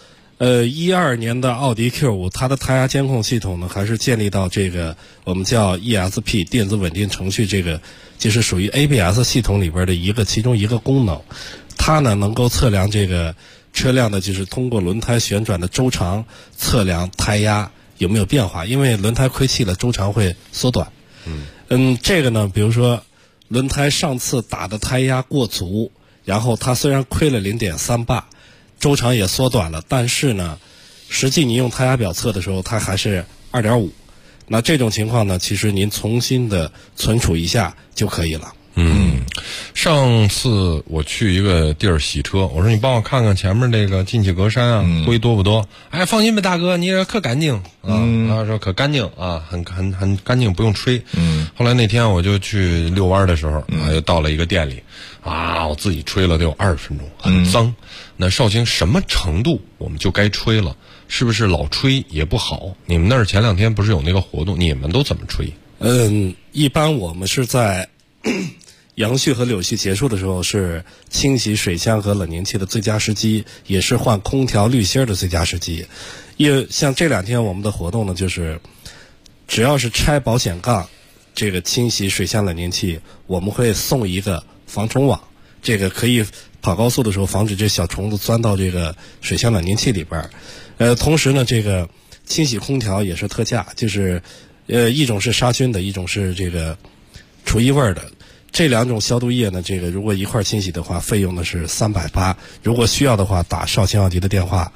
12年的奥迪 Q5， 它的胎压监控系统呢，还是建立到这个我们叫 ESP 电子稳定程序，这个就是属于 ABS 系统里边的其中一个功能。它呢能够测量这个车辆的，就是通过轮胎旋转的周长测量胎压有没有变化，因为轮胎亏气了，周长会缩短。这个呢，比如说轮胎上次打的胎压过足，然后它虽然亏了0.3巴。周长也缩短了，但是呢，实际你用胎压表测的时候，它还是2.5。那这种情况呢，其实您重新的存储一下就可以了。 上次我去一个地儿洗车，我说你帮我看看前面这个进气格栅啊，灰多不多？哎，放心吧，大哥，你这可干净啊。他说可干净啊，很干净，不用吹。后来那天我就去遛弯的时候，又到了一个店里，我自己吹了得有20分钟，很脏。那绍兴什么程度我们就该吹了？是不是老吹也不好？你们那儿前2天不是有那个活动？你们都怎么吹？ 一般我们是在阳汛和柳絮结束的时候，是清洗水箱和冷凝器的最佳时机，也是换空调滤芯的最佳时机。因为像这2天我们的活动呢，就是只要是拆保险杠，这个清洗水箱冷凝器，我们会送一个防虫网，这个可以跑高速的时候防止这小虫子钻到这个水箱冷凝器里边。同时呢，这个清洗空调也是特价，就是一种是杀菌的，一种是这个除异味的。这2种消毒液呢，这个如果一块清洗的话，费用呢是380。如果需要的话，打绍兴奥迪的电话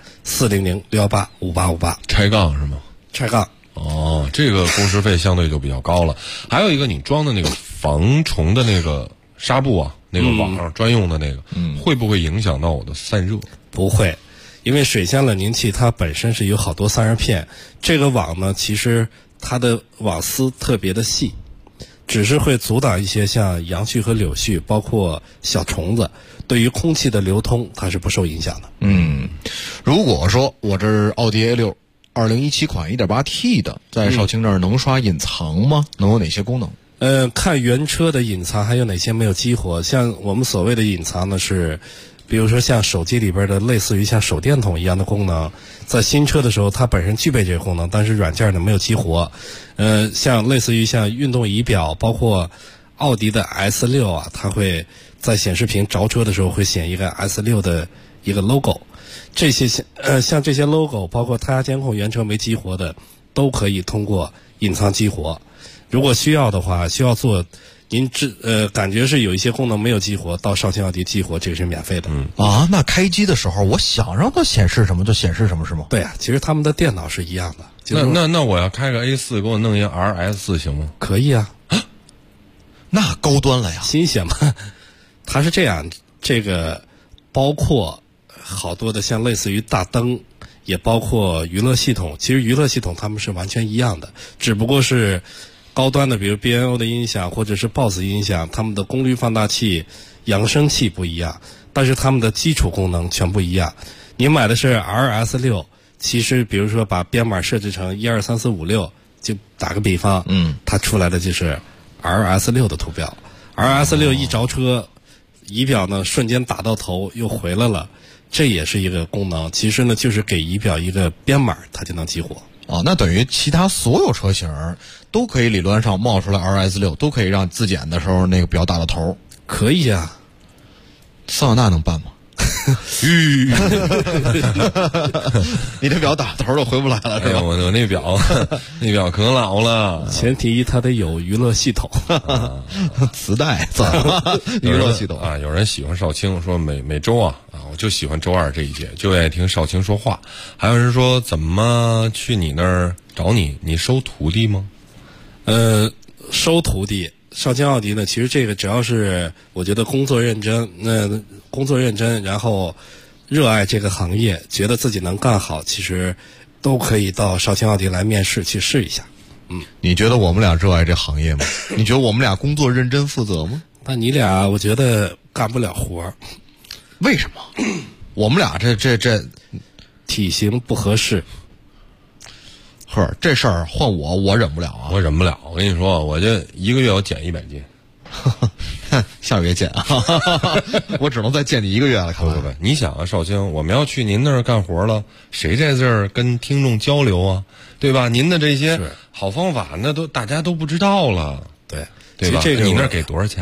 400-618-5858。 拆杠是吗？ 拆杠。 这个工时费相对就比较高了。还有一个，你装的那个防虫的那个纱布啊，那个网上专用的那个，会不会影响到我的散热？ 不会，因为水箱冷凝器它本身是有好多散热片，这个网呢，其实它的网丝特别的细，只是会阻挡一些像阳絮和柳絮，包括小虫子，对于空气的流通它是不受影响的。 如果说我这奥迪 A6 2017款 1.8T 的，在绍兴这儿能刷隐藏吗？能有哪些功能？ 看原车的隐藏还有哪些没有激活。像我们所谓的隐藏呢，是比如说像手机里边的类似于像手电筒一样的功能，在新车的时候它本身具备这个功能，但是软件呢没有激活。像类似于像运动仪表，包括奥迪的 S6 啊，它会在显示屏着车的时候会显一个 S6 的一个 logo。这些像这些 logo， 包括胎压监控原车没激活的，都可以通过隐藏激活。如果需要的话，需要做您感觉是有一些功能没有激活，到绍兴奥迪激活，这个是免费的。 那开机的时候我想让它显示什么就显示什么是吗？ 对啊，其实他们的电脑是一样的。 那我要开个 A4 给我弄一个 RS 行吗？ 可以啊。 那高端了呀。 新鲜嘛。它是这样，这个包括好多的像类似于大灯，也包括娱乐系统。其实娱乐系统它们是完全一样的，只不过是高端的，比如 B&O 的音响或者是 BOSS 音响，它们的功率放大器、扬声器不一样，但是它们的基础功能全不一样。你买的是 RS6， 其实比如说把编码设置成1234566，就打个比方，它出来的就是 RS6 的图标。RS6 一着车，仪表呢瞬间打到头又回来了，这也是一个功能。其实呢就是给仪表一个编码，它就能激活。 那等于其他所有车型都可以理论上冒出来 RS6， 都可以让自检的时候那个表打到头。 可以啊。 桑塔纳能办吗？你这表打头都回不来了是吧？ 我那表可老了。 前提它得有娱乐系统。 磁带娱乐系统啊。有人喜欢绍兴，说每周啊我就喜欢周二这一节，就爱听绍兴说话。还有人说怎么去你那儿找你？你收徒弟吗？ 收徒弟。绍兴奥迪呢，其实这个只要是我觉得工作认真，然后热爱这个行业，觉得自己能干好，其实都可以到绍兴奥迪来面试去试一下。 你觉得我们俩热爱这行业吗？你觉得我们俩工作认真负责吗？ 那你俩我觉得干不了活儿。 为什么？我们俩这体型不合适。 呵，这事儿换我忍不了啊！ 我忍不了。我跟你说，我这一个月我减100斤， 下个月减啊！我只能再见你1个月了。看不，你想啊，绍兴，我们要去您那儿干活了，谁在这儿跟听众交流啊？对吧？您的这些好方法，那都大家都不知道了。 对吧？ 这个你那儿给多少钱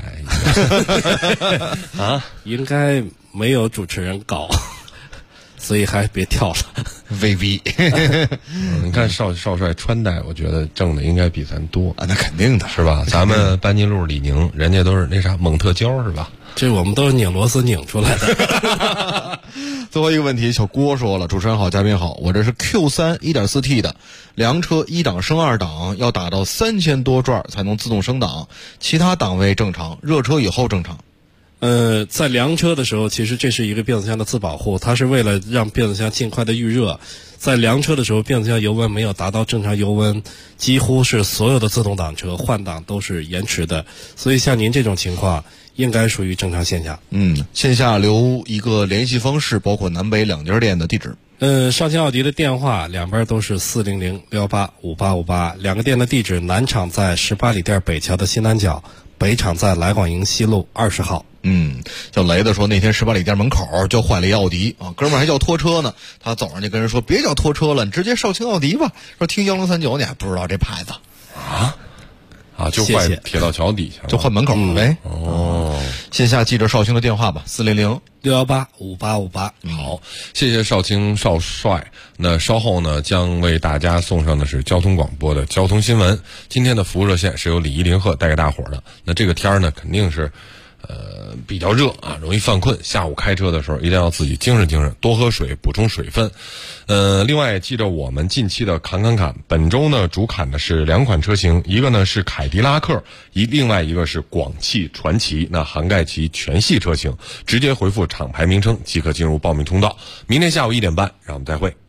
啊？应该没有主持人高，所以还别跳了。 VV， 你看少帅穿戴，我觉得挣的应该比咱多啊，那肯定的是吧？咱们班尼路、李宁，人家都是那啥蒙特胶是吧？ 这我们都是拧螺丝拧出来的。 最后一个问题，小郭说了，主持人好，嘉宾好，我这是 Q3 1.4T 的凉车，1档升2档，要打到3000多转才能自动升档，其他档位正常，热车以后正常。 在凉车的时候，其实这是一个变速箱的自保护，它是为了让变速箱尽快的预热。在凉车的时候，变速箱油温没有达到正常油温，几乎是所有的自动挡车换挡都是延迟的，所以像您这种情况应该属于正常现象。 线下留一个联系方式，包括南北2家店的地址。 绍兴奥迪的电话两边都是400-685858，两个店的地址，南厂在18里店北桥的西南角，北厂在来广营西路20号。 叫雷子说那天18里店门口就坏了一奥迪啊，哥们儿还叫拖车呢，他走上去跟人说别叫拖车了，你直接绍兴奥迪吧，说听1039你还不知道这牌子就坏铁道桥底下就换门口呗。线下记着绍兴的电话吧，400-6185858。 好，谢谢绍兴少帅。那稍后呢，将为大家送上的是交通广播的交通新闻。今天的服务热线是由李一林鹤带给大伙儿的。那这个天儿呢，肯定是比较热啊，容易犯困。下午开车的时候一定要自己精神，多喝水，补充水分。另外记着我们近期的侃，本周呢主侃的是2款车型，一个呢是凯迪拉克，另外一个是广汽传祺，那涵盖其全系车型。直接回复厂牌名称即可进入报名通道。明天下午1点半，让我们再会。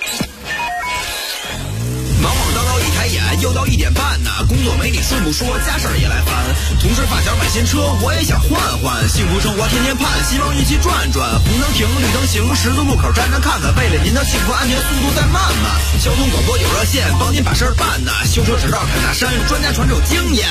忙忙叨叨一抬眼，又到1点半呢。工作没你事不说，家事儿也来烦。同事发小买新车，我也想换换。幸福生活天天盼，希望一起转转。红灯停，绿灯行，十字路口站站看看。为了您的幸福安全，速度再慢慢。交通广播有热线，帮您把事儿办呢。修车指导侃大山，专家传授经验。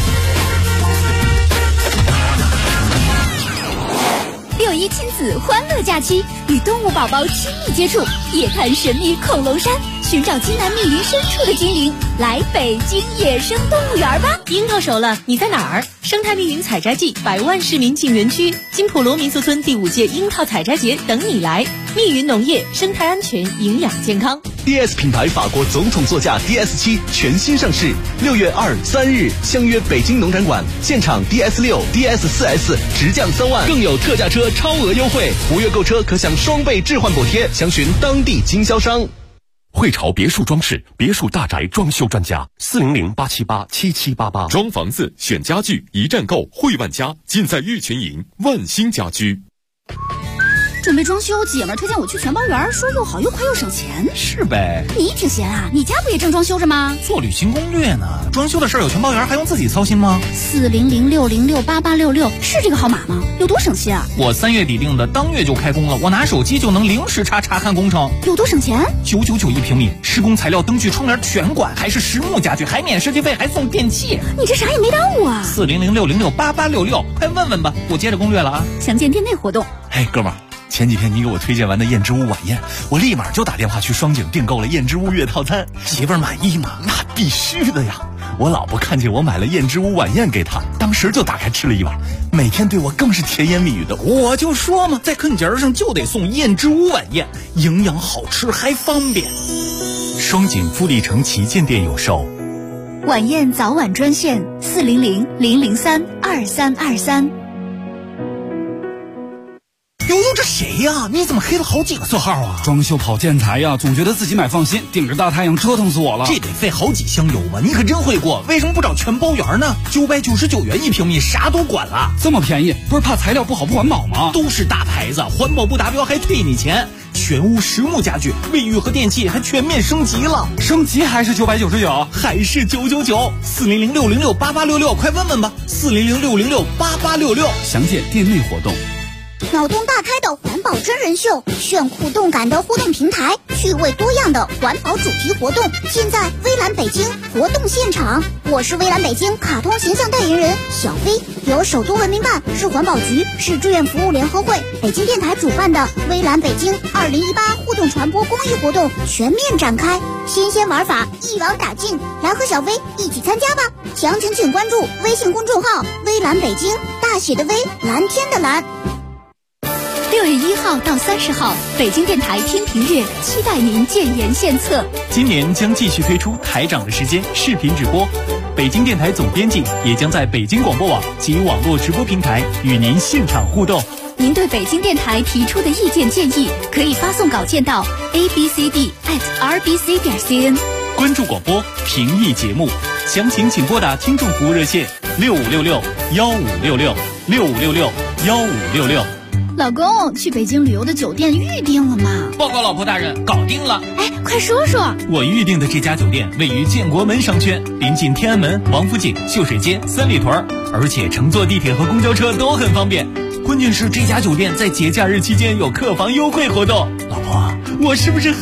6·1亲子欢乐假期，与动物宝宝亲密接触，夜探神秘恐龙山，寻找津南密林深处的精灵，来北京野生动物园吧！ 樱到手了，你在哪儿？生态密云采摘季，100万市民进园区，金普罗民俗村第5届樱桃采摘节等你来。密云农业，生态安全，营养健康。 DS 品牌法国总统座驾 DS7 全新上市，6月2、3日相约北京农展馆，现场 DS6、DS4S 直降3万，更有特价车超额优惠，5月购车可享双倍置换补贴，详询当地经销商。 汇潮别墅装饰，别墅大宅装修专家，400-878-7788。 装房子选家具，一站购汇万家，尽在玉群营万兴家居。 准备装修，姐们推荐我去全包园，说又好又快又省钱。 是呗， 你挺闲啊，你家不也正装修着吗？ 做旅行攻略呢，装修的事儿有全包园，还用自己操心吗 ？400-606-8866是这个号码吗？有多省心啊？ 我3月底定的，当月就开工了，我拿手机就能零时查看工程。 有多省钱 ？999一平米，施工材料、灯具、窗帘全管，还是实木家具，还免设计费，还送电器。 你这啥也没耽误啊 ！400-606-8866，快问问吧，我接着攻略了啊。 详见店内活动。 嘿，哥们儿。前几天你给我推荐完的燕之屋晚宴，我立马就打电话去双井订购了燕之屋月套餐。媳妇儿满意吗？那必须的呀！我老婆看见我买了燕之屋晚宴给她，当时就打开吃了一碗，每天对我更是甜言蜜语的。我就说嘛，在坑节上就得送燕之屋晚宴，营养好吃还方便。 双井富力城旗舰店有售。 晚宴早晚专线400-003-2323。 悠悠，这谁呀？你怎么黑了好几个色号啊？ 装修跑建材呀，总觉得自己买放心，顶着大太阳折腾死我了。 这得费好几箱油吧？你可真会过，为什么不找全包圆呢？999元1平米，啥都管了。 这么便宜，不是怕材料不好不环保吗？ 都是大牌子，环保不达标还退你钱。全屋实木家具，卫浴和电器还全面升级了。 升级还是999？ 还是999？400-606-8866，快问问吧。400-606-8866， 详见店内活动。 脑洞大开的环保真人秀，炫酷动感的互动平台，趣味多样的环保主题活动，现在微蓝北京活动现场。我是微蓝北京卡通形象代言人小飞，由首都文明办、市环保局、市志愿服务联合会、北京电台主办的微蓝北京2018互动传播公益活动全面展开，新鲜玩法一网打尽，来和小飞一起参加吧！详情请关注微信公众号微蓝北京，大写的微，蓝天的蓝。 6月1号到30号，北京电台听评月，期待您建言献策。 今年将继续推出台长的时间视频直播，北京电台总编辑也将在北京广播网及网络直播平台与您现场互动。 您对北京电台提出的意见建议，可以发送稿件到 abcd@rbc.cn。 关注广播，评议节目，详情请拨打听众服务热线6566-1566，6566-1566。 老公，去北京旅游的酒店预定了吗？ 报告老婆大人，搞定了。 哎，快说说。 我预定的这家酒店位于建国门商圈，临近天安门、王府井、秀水街、三里屯，而且乘坐地铁和公交车都很方便。关键是这家酒店在节假日期间有客房优惠活动。老婆，我是不是